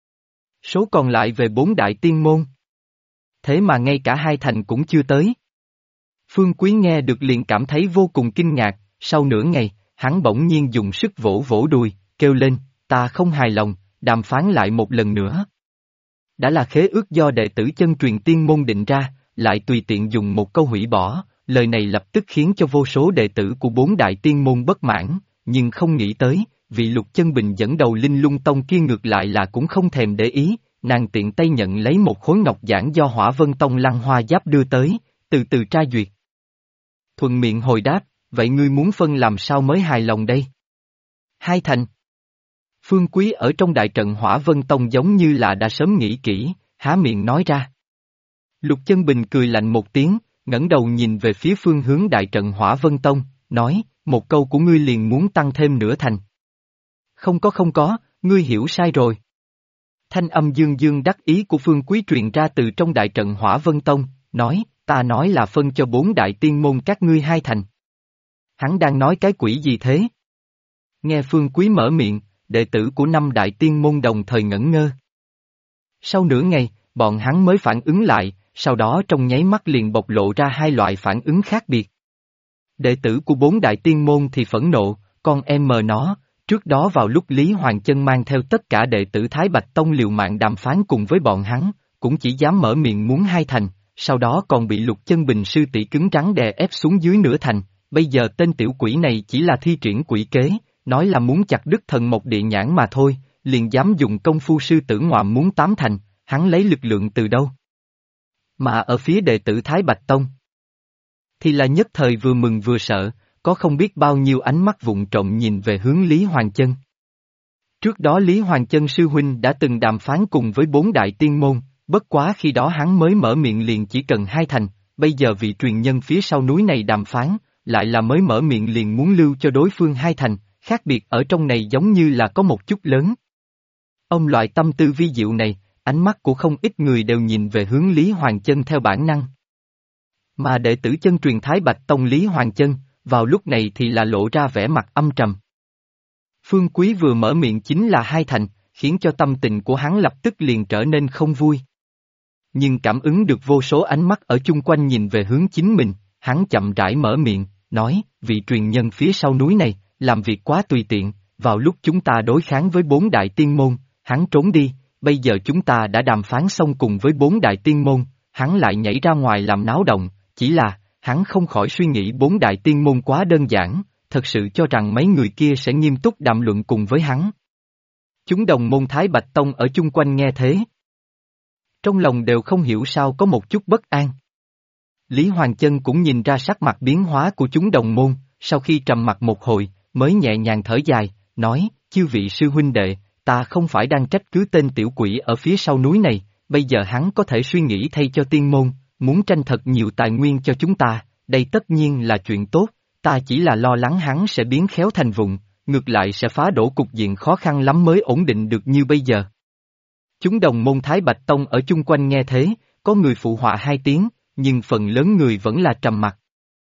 Số còn lại về 4 đại tiên môn. Thế mà ngay cả 2 thành cũng chưa tới. Phương Quý nghe được liền cảm thấy vô cùng kinh ngạc, sau nửa ngày, hắn bỗng nhiên dùng sức vỗ vỗ đùi, kêu lên, ta không hài lòng, đàm phán lại một lần nữa. Đã là khế ước do đệ tử chân truyền tiên môn định ra, lại tùy tiện dùng một câu hủy bỏ, lời này lập tức khiến cho vô số đệ tử của 4 đại tiên môn bất mãn, nhưng không nghĩ tới, vị Lục Chân Bình dẫn đầu Linh Lung Tông kia ngược lại là cũng không thèm để ý, nàng tiện tay nhận lấy một khối ngọc giản do Hỏa Vân Tông Lăng Hoa Giáp đưa tới, từ từ tra duyệt. Thuận miệng hồi đáp, vậy ngươi muốn phân làm sao mới hài lòng đây? 2 thành. Phương Quý ở trong đại trận Hỏa Vân Tông giống như là đã sớm nghĩ kỹ, há miệng nói ra. Lục Chân Bình cười lạnh một tiếng, ngẩng đầu nhìn về phía phương hướng đại trận Hỏa Vân Tông, nói, một câu của ngươi liền muốn tăng thêm nửa thành. Không có, ngươi hiểu sai rồi. Thanh âm dương dương đắc ý của Phương Quý truyền ra từ trong đại trận Hỏa Vân Tông, nói, ta nói là phân cho 4 đại tiên môn các ngươi 2 thành. Hắn đang nói cái quỷ gì thế? Nghe Phương Quý mở miệng, đệ tử của 5 đại tiên môn đồng thời ngẩn ngơ. Sau nửa ngày, bọn hắn mới phản ứng lại, sau đó trong nháy mắt liền bộc lộ ra 2 loại phản ứng khác biệt. Đệ tử của 4 đại tiên môn thì phẫn nộ, con em mờ nó, trước đó vào lúc Lý Hoàng Chân mang theo tất cả đệ tử Thái Bạch Tông liều mạng đàm phán cùng với bọn hắn, cũng chỉ dám mở miệng muốn 2 thành, sau đó còn bị Lục Chân Bình sư tỷ cứng rắn đè ép xuống dưới nửa thành, bây giờ tên tiểu quỷ này chỉ là thi triển quỷ kế, nói là muốn chặt đứt thần mộc địa nhãn mà thôi, liền dám dùng công phu sư tử ngoạm muốn 8 thành, hắn lấy lực lượng từ đâu? Mà ở phía đệ tử Thái Bạch Tông thì là nhất thời vừa mừng vừa sợ, có không biết bao nhiêu ánh mắt vụng trộm nhìn về hướng Lý Hoàng Chân. Trước đó Lý Hoàng Chân sư huynh đã từng đàm phán cùng với 4 đại tiên môn, bất quá khi đó hắn mới mở miệng liền chỉ cần 2 thành, bây giờ vị truyền nhân phía sau núi này đàm phán, lại là mới mở miệng liền muốn lưu cho đối phương 2 thành, khác biệt ở trong này giống như là có một chút lớn. Ông loại tâm tư vi diệu này, ánh mắt của không ít người đều nhìn về hướng Lý Hoàng Chân theo bản năng. Mà đệ tử chân truyền Thái Bạch Tông Lý Hoàng Chân, vào lúc này thì là lộ ra vẻ mặt âm trầm. Phương Quý vừa mở miệng chính là 2 thành, khiến cho tâm tình của hắn lập tức liền trở nên không vui. Nhưng cảm ứng được vô số ánh mắt ở chung quanh nhìn về hướng chính mình, hắn chậm rãi mở miệng, nói, vị truyền nhân phía sau núi này, làm việc quá tùy tiện, vào lúc chúng ta đối kháng với 4 đại tiên môn, hắn trốn đi, bây giờ chúng ta đã đàm phán xong cùng với 4 đại tiên môn, hắn lại nhảy ra ngoài làm náo động, chỉ là, hắn không khỏi suy nghĩ 4 đại tiên môn quá đơn giản, thật sự cho rằng mấy người kia sẽ nghiêm túc đàm luận cùng với hắn. Chúng đồng môn Thái Bạch Tông ở chung quanh nghe thế. Trong lòng đều không hiểu sao có một chút bất an. Lý Hoàng Chân cũng nhìn ra sắc mặt biến hóa của chúng đồng môn, sau khi trầm mặt một hồi, mới nhẹ nhàng thở dài, nói, chư vị sư huynh đệ, ta không phải đang trách cứ tên tiểu quỷ ở phía sau núi này, bây giờ hắn có thể suy nghĩ thay cho tiên môn, muốn tranh thật nhiều tài nguyên cho chúng ta, đây tất nhiên là chuyện tốt, ta chỉ là lo lắng hắn sẽ biến khéo thành vụng, ngược lại sẽ phá đổ cục diện khó khăn lắm mới ổn định được như bây giờ. Chúng đồng môn Thái Bạch Tông ở chung quanh nghe thế, có người phụ họa 2 tiếng, nhưng phần lớn người vẫn là trầm mặc.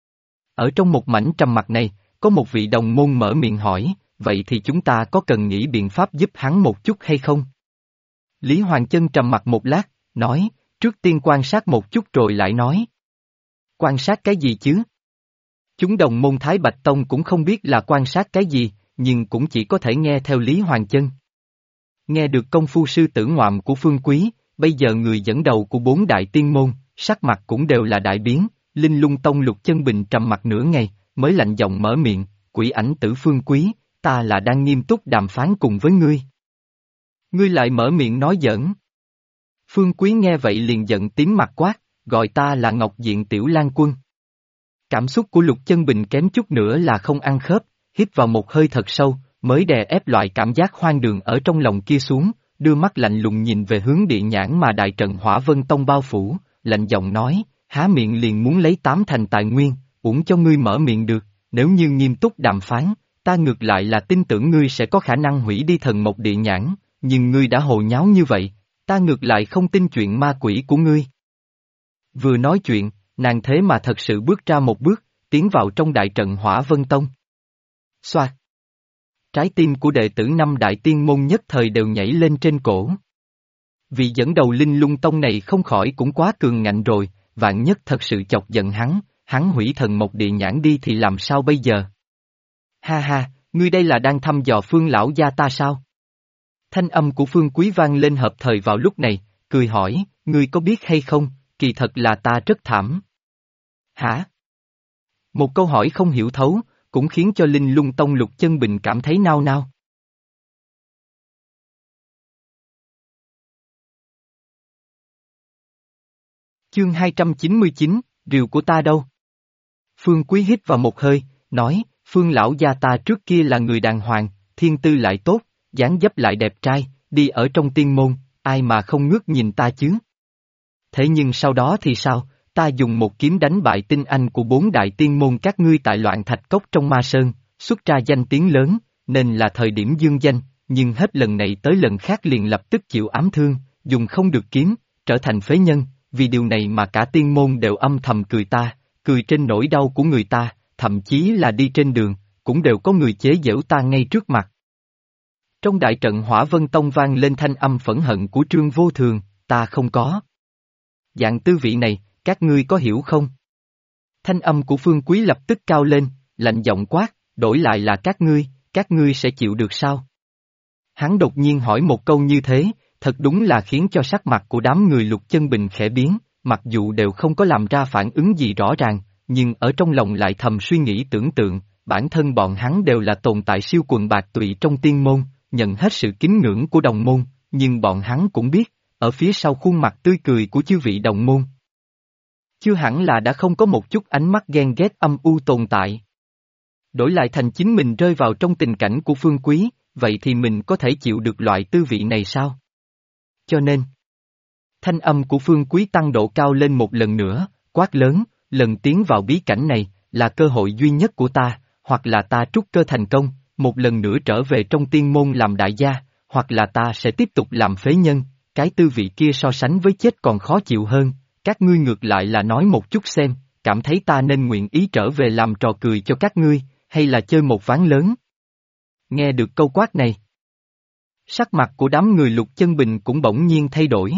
Ở trong một mảnh trầm mặc này, có một vị đồng môn mở miệng hỏi, vậy thì chúng ta có cần nghĩ biện pháp giúp hắn một chút hay không? Lý Hoàng Chân trầm mặt một lát, nói, trước tiên quan sát một chút rồi lại nói. Quan sát cái gì chứ? Chúng đồng môn Thái Bạch Tông cũng không biết là quan sát cái gì, nhưng cũng chỉ có thể nghe theo Lý Hoàng Chân. Nghe được công phu sư tử ngoạm của Phương Quý, bây giờ người dẫn đầu của 4 đại tiên môn, sắc mặt cũng đều là đại biến, Linh Lung Tông Lục Chân Bình trầm mặt nửa ngày, mới lạnh giọng mở miệng, Quỷ Ảnh Tử Phương Quý, ta là đang nghiêm túc đàm phán cùng với ngươi. Ngươi lại mở miệng nói giỡn. Phương Quý nghe vậy liền giận tím mặt quát, gọi ta là Ngọc Diện Tiểu Lan Quân. Cảm xúc của Lục Chân Bình kém chút nữa là không ăn khớp, hít vào một hơi thật sâu, mới đè ép loại cảm giác hoang đường ở trong lòng kia xuống, đưa mắt lạnh lùng nhìn về hướng địa nhãn mà đại trận Hỏa Vân Tông bao phủ, lạnh giọng nói, há miệng liền muốn lấy 8 thành tài nguyên, uổng cho ngươi mở miệng được, nếu như nghiêm túc đàm phán, ta ngược lại là tin tưởng ngươi sẽ có khả năng hủy đi thần mộc địa nhãn, nhưng ngươi đã hồ nháo như vậy, ta ngược lại không tin chuyện ma quỷ của ngươi. Vừa nói chuyện, nàng thế mà thật sự bước ra một bước, tiến vào trong đại trận Hỏa Vân Tông. Xoạt! Trái tim của đệ tử 5 đại tiên môn nhất thời đều nhảy lên trên cổ. Vị dẫn đầu Linh Lung Tông này không khỏi cũng quá cường ngạnh rồi, vạn nhất thật sự chọc giận hắn hủy thần mộc địa nhãn đi thì làm sao bây giờ? Ha ha, ngươi đây là đang thăm dò Phương lão gia ta sao? Thanh âm của Phương Quý vang lên hợp thời vào lúc này, cười hỏi, ngươi có biết hay không, kỳ thật là ta rất thảm. Hả? Một câu hỏi không hiểu thấu, cũng khiến cho Linh Lung Tông Lục Chân Bình cảm thấy nao nao. Chương 299, rìu của ta đâu? Phương Quý hít vào một hơi, nói, Phương lão gia ta trước kia là người đàng hoàng, thiên tư lại tốt, dáng dấp lại đẹp trai, đi ở trong tiên môn, ai mà không ngước nhìn ta chứ? Thế nhưng sau đó thì sao, ta dùng một kiếm đánh bại tinh anh của 4 đại tiên môn các ngươi tại Loạn Thạch Cốc trong Ma Sơn, xuất ra danh tiếng lớn, nên là thời điểm dương danh, nhưng hết lần này tới lần khác liền lập tức chịu ám thương, dùng không được kiếm, trở thành phế nhân, vì điều này mà cả tiên môn đều âm thầm cười ta, cười trên nỗi đau của người ta, thậm chí là đi trên đường, cũng đều có người chế giễu ta ngay trước mặt. Trong đại trận Hỏa Vân Tông vang lên thanh âm phẫn hận của Trương Vô Thường, ta không có. Dạng tư vị này, các ngươi có hiểu không? Thanh âm của Phương Quý lập tức cao lên, lạnh giọng quát, đổi lại là các ngươi sẽ chịu được sao? Hắn đột nhiên hỏi một câu như thế, thật đúng là khiến cho sắc mặt của đám người Lục Chân Bình khẽ biến, mặc dù đều không có làm ra phản ứng gì rõ ràng, nhưng ở trong lòng lại thầm suy nghĩ tưởng tượng, bản thân bọn hắn đều là tồn tại siêu quần bạc tụy trong tiên môn, nhận hết sự kính ngưỡng của đồng môn, nhưng bọn hắn cũng biết, ở phía sau khuôn mặt tươi cười của chư vị đồng môn, chưa hẳn là đã không có một chút ánh mắt ghen ghét âm u tồn tại. Đổi lại thành chính mình rơi vào trong tình cảnh của Phương Quý, vậy thì mình có thể chịu được loại tư vị này sao? Cho nên, thanh âm của Phương Quý tăng độ cao lên một lần nữa, quát lớn, lần tiến vào bí cảnh này, là cơ hội duy nhất của ta, hoặc là ta trúc cơ thành công, một lần nữa trở về trong tiên môn làm đại gia, hoặc là ta sẽ tiếp tục làm phế nhân, cái tư vị kia so sánh với chết còn khó chịu hơn, các ngươi ngược lại là nói một chút xem, cảm thấy ta nên nguyện ý trở về làm trò cười cho các ngươi, hay là chơi một ván lớn? Nghe được câu quát này, sắc mặt của đám người Lục Chân Bình cũng bỗng nhiên thay đổi.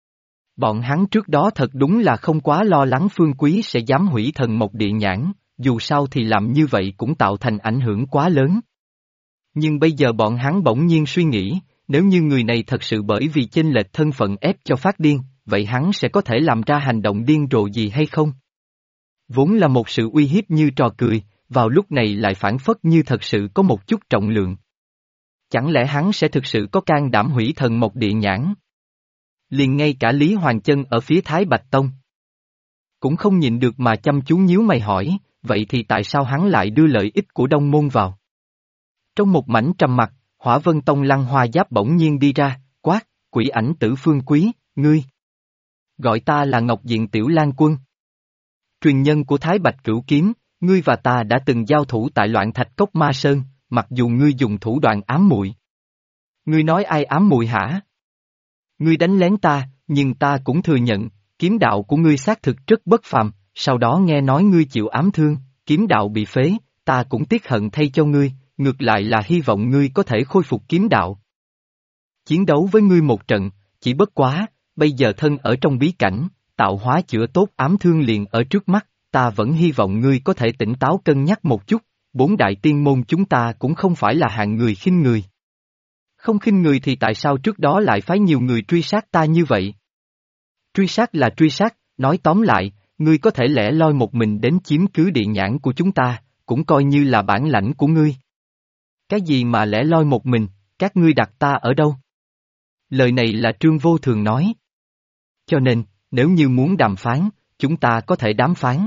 Bọn hắn trước đó thật đúng là không quá lo lắng Phương Quý sẽ dám hủy thần mộc địa nhãn, dù sao thì làm như vậy cũng tạo thành ảnh hưởng quá lớn. Nhưng bây giờ bọn hắn bỗng nhiên suy nghĩ, nếu như người này thật sự bởi vì chênh lệch thân phận ép cho phát điên, vậy hắn sẽ có thể làm ra hành động điên rồ gì hay không? Vốn là một sự uy hiếp như trò cười, vào lúc này lại phản phất như thật sự có một chút trọng lượng. Chẳng lẽ hắn sẽ thực sự có can đảm hủy thần mộc địa nhãn? Liền ngay cả Lý Hoàng Chân ở phía Thái Bạch Tông cũng không nhịn được mà chăm chú nhíu mày hỏi, vậy thì tại sao hắn lại đưa lợi ích của Đông Môn vào? Trong một mảnh trầm mặc, Hỏa Vân Tông Lăng Hoa Giáp bỗng nhiên đi ra, quát, Quỷ Ảnh Tử Phương Quý, ngươi. Gọi ta là Ngọc Diện Tiểu Lan Quân. Truyền nhân của Thái Bạch Cửu Kiếm, ngươi và ta đã từng giao thủ tại Loạn Thạch Cốc Ma Sơn, mặc dù ngươi dùng thủ đoạn ám muội. Ngươi nói ai ám muội hả? Ngươi đánh lén ta, nhưng ta cũng thừa nhận, kiếm đạo của ngươi xác thực rất bất phàm, sau đó nghe nói ngươi chịu ám thương, kiếm đạo bị phế, ta cũng tiếc hận thay cho ngươi, ngược lại là hy vọng ngươi có thể khôi phục kiếm đạo. Chiến đấu với ngươi một trận, chỉ bất quá, bây giờ thân ở trong bí cảnh, tạo hóa chữa tốt ám thương liền ở trước mắt, ta vẫn hy vọng ngươi có thể tỉnh táo cân nhắc một chút, 4 đại tiên môn chúng ta cũng không phải là hạng người khinh người. Không khinh người thì tại sao trước đó lại phái nhiều người truy sát ta như vậy? Truy sát là truy sát, nói tóm lại, ngươi có thể lẻ loi một mình đến chiếm cứ địa nhãn của chúng ta, cũng coi như là bản lãnh của ngươi. Cái gì mà lẻ loi một mình, các ngươi đặt ta ở đâu? Lời này là Trương Vô Thường nói. Cho nên, nếu như muốn đàm phán, chúng ta có thể đàm phán.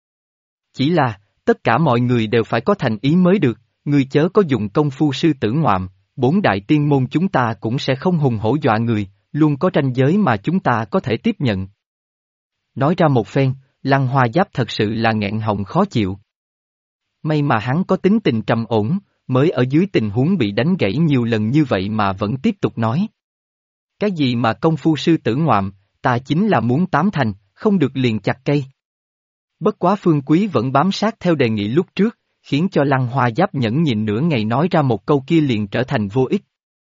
Chỉ là, tất cả mọi người đều phải có thành ý mới được, ngươi chớ có dùng công phu sư tử ngoạm, 4 đại tiên môn chúng ta cũng sẽ không hùng hổ dọa người, luôn có ranh giới mà chúng ta có thể tiếp nhận. Nói ra một phen, Lăng Hoa Giáp thật sự là nghẹn họng khó chịu. May mà hắn có tính tình trầm ổn, mới ở dưới tình huống bị đánh gãy nhiều lần như vậy mà vẫn tiếp tục nói. Cái gì mà công phu sư tử ngoạm, ta chính là muốn tám thành, không được liền chặt cây. Bất quá Phương Quý vẫn bám sát theo đề nghị lúc trước, khiến cho Lăng Hoa Giáp nhẫn nhịn nửa ngày nói ra một câu kia liền trở thành vô ích.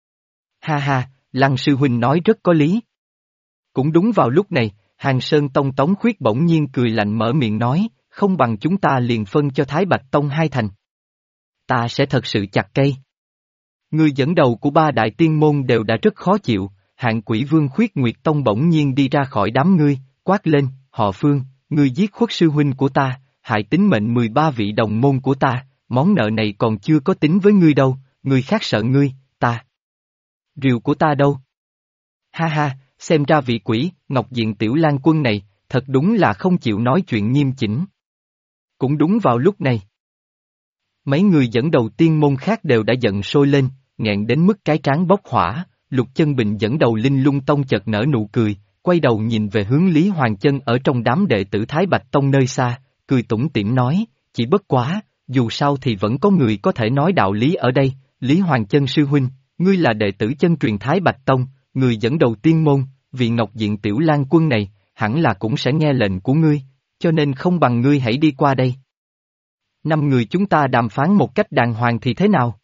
Ha ha, Lăng sư huynh nói rất có lý. Cũng đúng vào lúc này, Hàng Sơn Tông Tống Khuyết bỗng nhiên cười lạnh mở miệng nói, không bằng chúng ta liền phân cho Thái Bạch Tông 2 thành. Ta sẽ thật sự chặt cây. Người dẫn đầu của 3 đại tiên môn đều đã rất khó chịu, Hạng Quỷ Vương Khuyết Nguyệt Tông bỗng nhiên đi ra khỏi đám ngươi, quát lên, họ Phương, ngươi giết khuất sư huynh của ta, hại tính mệnh 13 vị đồng môn của ta, món nợ này còn chưa có tính với ngươi đâu, người khác sợ ngươi, ta. Rìu của ta đâu? Ha ha, xem ra vị quỷ, Ngọc Diện Tiểu Lan Quân này, thật đúng là không chịu nói chuyện nghiêm chỉnh. Cũng đúng vào lúc này. Mấy người dẫn đầu tiên môn khác đều đã giận sôi lên, nghẹn đến mức cái trán bốc hỏa, Lục Chân Bình dẫn đầu Linh Lung Tông chợt nở nụ cười, quay đầu nhìn về hướng Lý Hoàng Chân ở trong đám đệ tử Thái Bạch Tông nơi xa, cười tủm tỉm nói, chỉ bất quá, dù sao thì vẫn có người có thể nói đạo lý ở đây, Lý Hoàng Chân sư huynh, ngươi là đệ tử chân truyền Thái Bạch Tông, người dẫn đầu tiên môn, vị Ngọc Diện Tiểu Lan Quân này, hẳn là cũng sẽ nghe lệnh của ngươi, cho nên không bằng ngươi hãy đi qua đây. 5 người chúng ta đàm phán một cách đàng hoàng thì thế nào?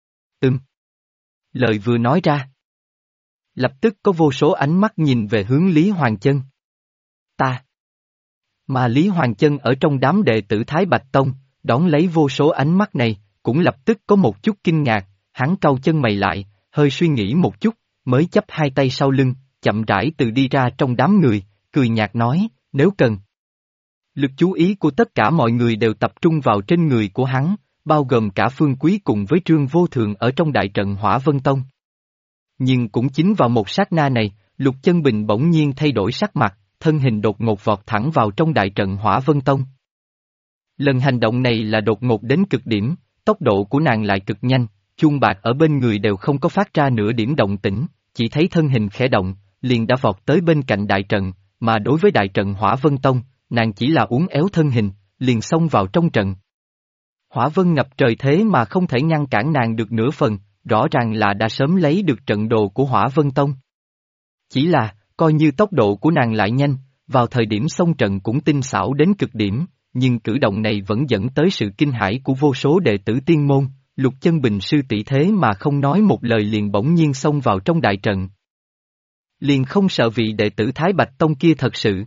Lời vừa nói ra. Lập tức có vô số ánh mắt nhìn về hướng Lý Hoàng Chân. Ta. Mà Lý Hoàng Chân ở trong đám đệ tử Thái Bạch Tông, đón lấy vô số ánh mắt này, cũng lập tức có một chút kinh ngạc, hắn cau chân mày lại, hơi suy nghĩ một chút, mới chắp 2 tay sau lưng, chậm rãi từ đi ra trong đám người, cười nhạt nói, nếu cần. Lực chú ý của tất cả mọi người đều tập trung vào trên người của hắn, bao gồm cả Phương Quý cùng với Trương Vô Thường ở trong đại trận Hỏa Vân Tông. Nhưng cũng chính vào một sát na này, Lục Chân Bình bỗng nhiên thay đổi sắc mặt, thân hình đột ngột vọt thẳng vào trong đại trận Hỏa Vân Tông. Lần hành động này là đột ngột đến cực điểm, tốc độ của nàng lại cực nhanh, chuông bạc ở bên người đều không có phát ra nửa điểm động tĩnh, chỉ thấy thân hình khẽ động, liền đã vọt tới bên cạnh đại trận, mà đối với đại trận Hỏa Vân Tông, nàng chỉ là uốn éo thân hình, liền xông vào trong trận. Hỏa vân ngập trời thế mà không thể ngăn cản nàng được nửa phần, rõ ràng là đã sớm lấy được trận đồ của Hỏa Vân Tông. Chỉ là, coi như tốc độ của nàng lại nhanh, vào thời điểm xông trận cũng tinh xảo đến cực điểm, nhưng cử động này vẫn dẫn tới sự kinh hãi của vô số đệ tử tiên môn, Lục Chân Bình sư tỷ thế mà không nói một lời liền bỗng nhiên xông vào trong đại trận. Liền không sợ vị đệ tử Thái Bạch Tông kia thật sự.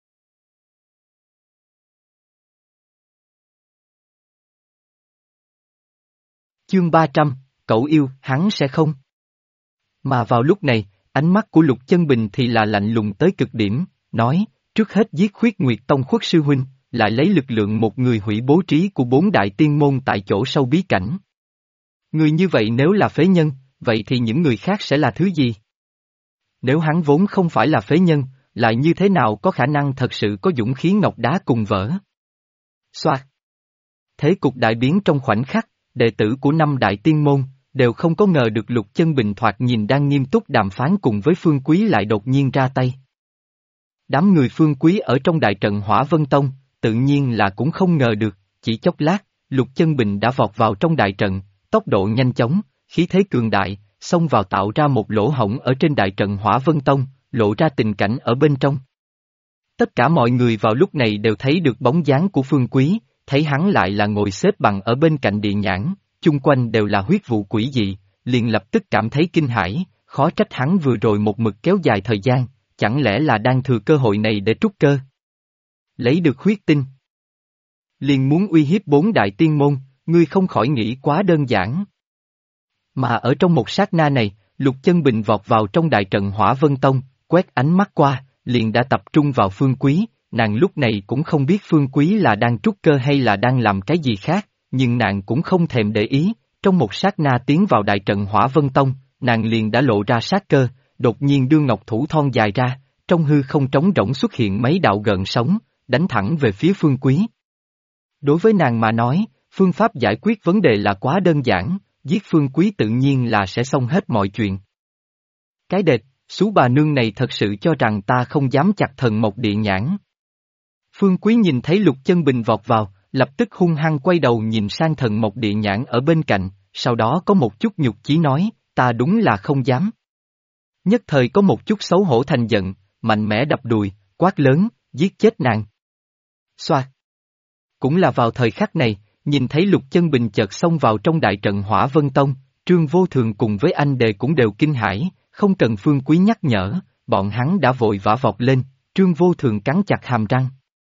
Chương 300, cậu yêu, hắn sẽ không. Mà vào lúc này, ánh mắt của Lục Chân Bình thì là lạnh lùng tới cực điểm, nói, trước hết giết Khuyết Nguyệt Tông Khuất sư huynh, lại lấy lực lượng một người hủy bố trí của 4 đại tiên môn tại chỗ sâu bí cảnh. Người như vậy nếu là phế nhân, vậy thì những người khác sẽ là thứ gì? Nếu hắn vốn không phải là phế nhân, lại như thế nào có khả năng thật sự có dũng khí ngọc đá cùng vỡ? Xoạt. Thế cục đại biến trong khoảnh khắc, đệ tử của 5 đại tiên môn, đều không có ngờ được Lục Chân Bình thoạt nhìn đang nghiêm túc đàm phán cùng với Phương Quý lại đột nhiên ra tay. Đám người Phương Quý ở trong đại trận Hỏa Vân Tông, tự nhiên là cũng không ngờ được, chỉ chốc lát, Lục Chân Bình đã vọt vào trong đại trận, tốc độ nhanh chóng, khí thế cường đại, xông vào tạo ra một lỗ hổng ở trên đại trận Hỏa Vân Tông, lộ ra tình cảnh ở bên trong. Tất cả mọi người vào lúc này đều thấy được bóng dáng của Phương Quý, thấy hắn lại là ngồi xếp bằng ở bên cạnh địa nhãn, chung quanh đều là huyết vụ quỷ dị, liền lập tức cảm thấy kinh hãi, khó trách hắn vừa rồi một mực kéo dài thời gian, chẳng lẽ là đang thừa cơ hội này để trút cơ. Lấy được huyết tinh. Liền muốn uy hiếp 4 đại tiên môn, ngươi không khỏi nghĩ quá đơn giản. Mà ở trong một sát na này, Lục Chân Bình vọt vào trong đại trận Hỏa Vân Tông, quét ánh mắt qua, liền đã tập trung vào Phương Quý, nàng lúc này cũng không biết Phương Quý là đang trút cơ hay là đang làm cái gì khác, nhưng nàng cũng không thèm để ý, trong một sát na tiến vào đại trận Hỏa Vân Tông, nàng liền đã lộ ra sát cơ, đột nhiên đưa ngọc thủ thon dài ra, trong hư không trống rỗng xuất hiện mấy đạo gợn sóng, đánh thẳng về phía Phương Quý. Đối với nàng mà nói, phương pháp giải quyết vấn đề là quá đơn giản, giết Phương Quý tự nhiên là sẽ xong hết mọi chuyện. Cái đệt, xú bà nương này thật sự cho rằng ta không dám chặt Thần Mộc Địa Nhãn. Phương Quý nhìn thấy Lục Chân Bình vọt vào, lập tức hung hăng quay đầu nhìn sang Thần Mộc Địa Nhãn ở bên cạnh, sau đó có một chút nhục chí nói, ta đúng là không dám. Nhất thời có một chút xấu hổ thành giận, mạnh mẽ đập đùi, quát lớn, giết chết nàng. Xoa. Cũng là vào thời khắc này, nhìn thấy Lục Chân Bình chợt xông vào trong đại trận Hỏa Vân Tông, Trương Vô Thường cùng với anh đề cũng đều kinh hãi, không cần Phương Quý nhắc nhở, bọn hắn đã vội vã vọt lên, Trương Vô Thường cắn chặt hàm răng.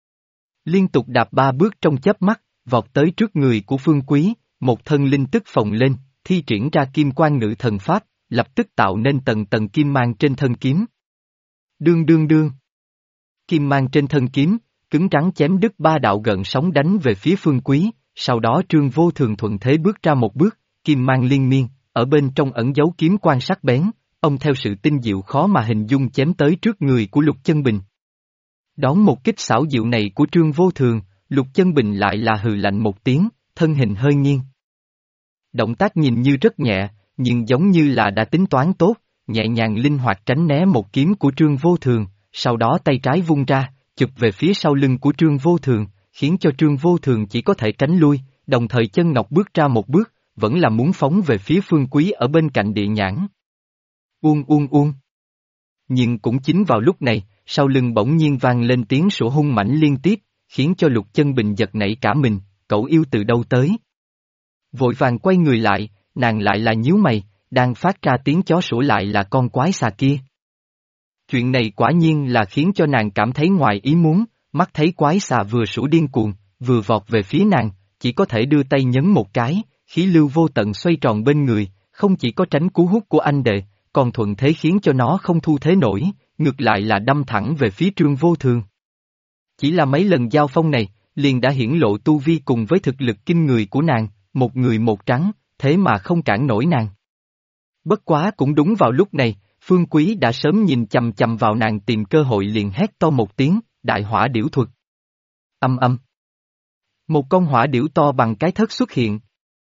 Liên tục đạp 3 bước trong chớp mắt, vọt tới trước người của Phương Quý, một thân linh tức phồng lên, thi triển ra kim quan ngự thần pháp, lập tức tạo nên tầng tầng kim mang trên thân kiếm. Đương đương đương. Kim mang trên thân kiếm, cứng rắn chém đứt 3 đạo gợn sóng đánh về phía Phương Quý, sau đó Trương Vô Thường thuận thế bước ra một bước, kim mang liên miên, ở bên trong ẩn giấu kiếm quan sắc bén, ông theo sự tinh diệu khó mà hình dung chém tới trước người của Lục Chân Bình. Đón một kích xảo diệu này của Trương Vô Thường, Lục Chân Bình lại là hừ lạnh một tiếng, thân hình hơi nghiêng. Động tác nhìn như rất nhẹ, nhưng giống như là đã tính toán tốt, nhẹ nhàng linh hoạt tránh né một kiếm của Trương Vô Thường, sau đó tay trái vung ra, chụp về phía sau lưng của Trương Vô Thường, khiến cho Trương Vô Thường chỉ có thể tránh lui, đồng thời chân ngọc bước ra một bước, vẫn là muốn phóng về phía Phương Quý ở bên cạnh địa nhãn. Uông uông uông. Nhưng cũng chính vào lúc này, sau lưng bỗng nhiên vang lên tiếng sủa hung mãnh liên tiếp, khiến cho Lục Chân Bình giật nảy cả mình, cậu yêu từ đâu tới? Vội vàng quay người lại, nàng lại là nhíu mày, đang phát ra tiếng chó sủa lại là con quái xà kia. Chuyện này quả nhiên là khiến cho nàng cảm thấy ngoài ý muốn, mắt thấy quái xà vừa sủa điên cuồng, vừa vọt về phía nàng, chỉ có thể đưa tay nhấn một cái, khí lưu vô tận xoay tròn bên người, không chỉ có tránh cú hút của anh đệ, còn thuận thế khiến cho nó không thu thế nổi, ngược lại là đâm thẳng về phía Trương Vô Thường. Chỉ là mấy lần giao phong này, liền đã hiển lộ tu vi cùng với thực lực kinh người của nàng, một người một trắng, thế mà không cản nổi nàng. Bất quá cũng đúng vào lúc này, Phương Quý đã sớm nhìn chằm chằm vào nàng tìm cơ hội liền hét to một tiếng, đại hỏa điểu thuật. Âm âm. Một con hỏa điểu to bằng cái thớt xuất hiện.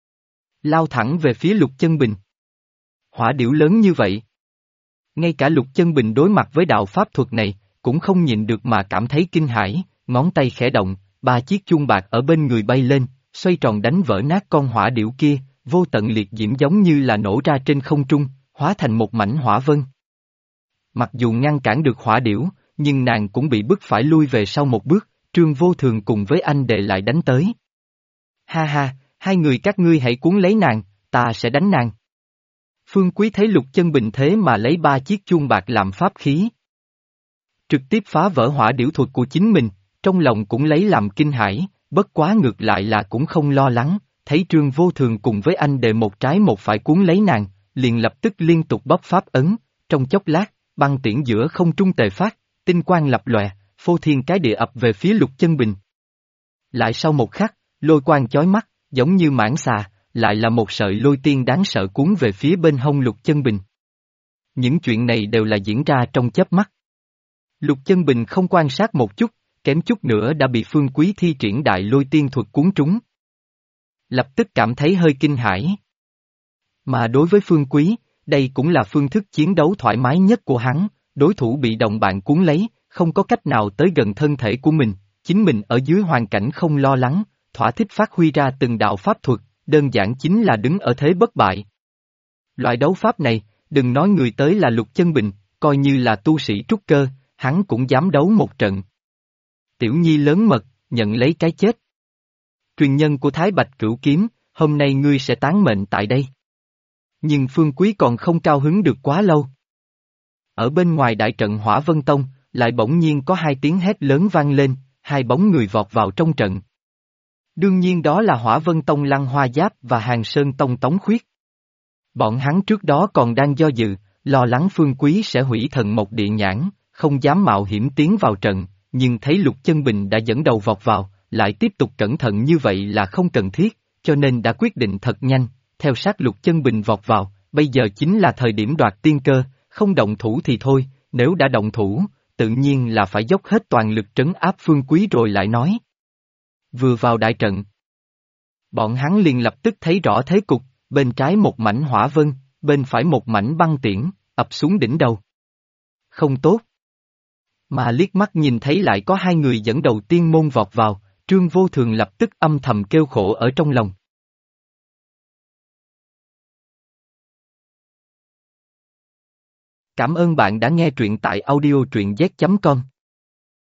Lao thẳng về phía Lục Chân Bình. Hỏa điểu lớn như vậy. Ngay cả Lục Chân Bình đối mặt với đạo pháp thuật này, cũng không nhịn được mà cảm thấy kinh hãi, ngón tay khẽ động, 3 chiếc chuông bạc ở bên người bay lên, xoay tròn đánh vỡ nát con hỏa điểu kia, vô tận liệt diễm giống như là nổ ra trên không trung, hóa thành một mảnh hỏa vân. Mặc dù ngăn cản được hỏa điểu, nhưng nàng cũng bị bức phải lui về sau một bước, Trương Vô Thường cùng với anh đệ lại đánh tới. Ha ha, hai người các ngươi hãy cuốn lấy nàng, ta sẽ đánh nàng. Phương Quý thấy Lục Chân Bình thế mà lấy 3 chiếc chuông bạc làm pháp khí. Trực tiếp phá vỡ hỏa điểu thuật của chính mình, trong lòng cũng lấy làm kinh hãi, bất quá ngược lại là cũng không lo lắng, thấy Trương Vô Thường cùng với anh đệ một trái một phải cuốn lấy nàng, liền lập tức liên tục bóp pháp ấn, trong chốc lát, băng tiễn giữa không trung tề phát, tinh quang lập lòe, phô thiên cái địa ập về phía Lục Chân Bình. Lại sau một khắc, lôi quang chói mắt, giống như mãng xà, lại là một sợi lôi tiên đáng sợ cuốn về phía bên hông Lục Chân Bình. Những chuyện này đều là diễn ra trong chớp mắt. Lục Chân Bình không quan sát một chút, kém chút nữa đã bị Phương Quý thi triển đại lôi tiên thuật cuốn trúng. Lập tức cảm thấy hơi kinh hãi. Mà đối với Phương Quý, đây cũng là phương thức chiến đấu thoải mái nhất của hắn, đối thủ bị đồng bạn cuốn lấy, không có cách nào tới gần thân thể của mình, chính mình ở dưới hoàn cảnh không lo lắng, thỏa thích phát huy ra từng đạo pháp thuật, đơn giản chính là đứng ở thế bất bại. Loại đấu pháp này, đừng nói người tới là Lục Chân Bình, coi như là tu sĩ trúc cơ, hắn cũng dám đấu một trận. Tiểu nhi lớn mật, nhận lấy cái chết. Truyền nhân của Thái Bạch Cửu Kiếm, hôm nay ngươi sẽ tán mệnh tại đây. Nhưng Phương Quý còn không cao hứng được quá lâu. Ở bên ngoài đại trận Hỏa Vân Tông, lại bỗng nhiên có hai tiếng hét lớn vang lên, hai bóng người vọt vào trong trận. Đương nhiên đó là Hỏa Vân Tông Lăng Hoa Giáp và Hàng Sơn Tông Tống Khuyết. Bọn hắn trước đó còn đang do dự, lo lắng Phương Quý sẽ hủy Thần Mộc Địa Nhãn, không dám mạo hiểm tiến vào trận, nhưng thấy Lục Chân Bình đã dẫn đầu vọt vào, lại tiếp tục cẩn thận như vậy là không cần thiết, cho nên đã quyết định thật nhanh, theo sát Lục Chân Bình vọt vào, bây giờ chính là thời điểm đoạt tiên cơ, không động thủ thì thôi, nếu đã động thủ, tự nhiên là phải dốc hết toàn lực trấn áp Phương Quý rồi lại nói. Vừa vào đại trận, bọn hắn liền lập tức thấy rõ thế cục, bên trái một mảnh hỏa vân, bên phải một mảnh băng tiễn, ập xuống đỉnh đầu. Không tốt. Mà liếc mắt nhìn thấy lại có hai người dẫn đầu tiên môn vọt vào, Trương Vô Thường lập tức âm thầm kêu khổ ở trong lòng. Cảm ơn bạn đã nghe truyện tại audio truyện z.com.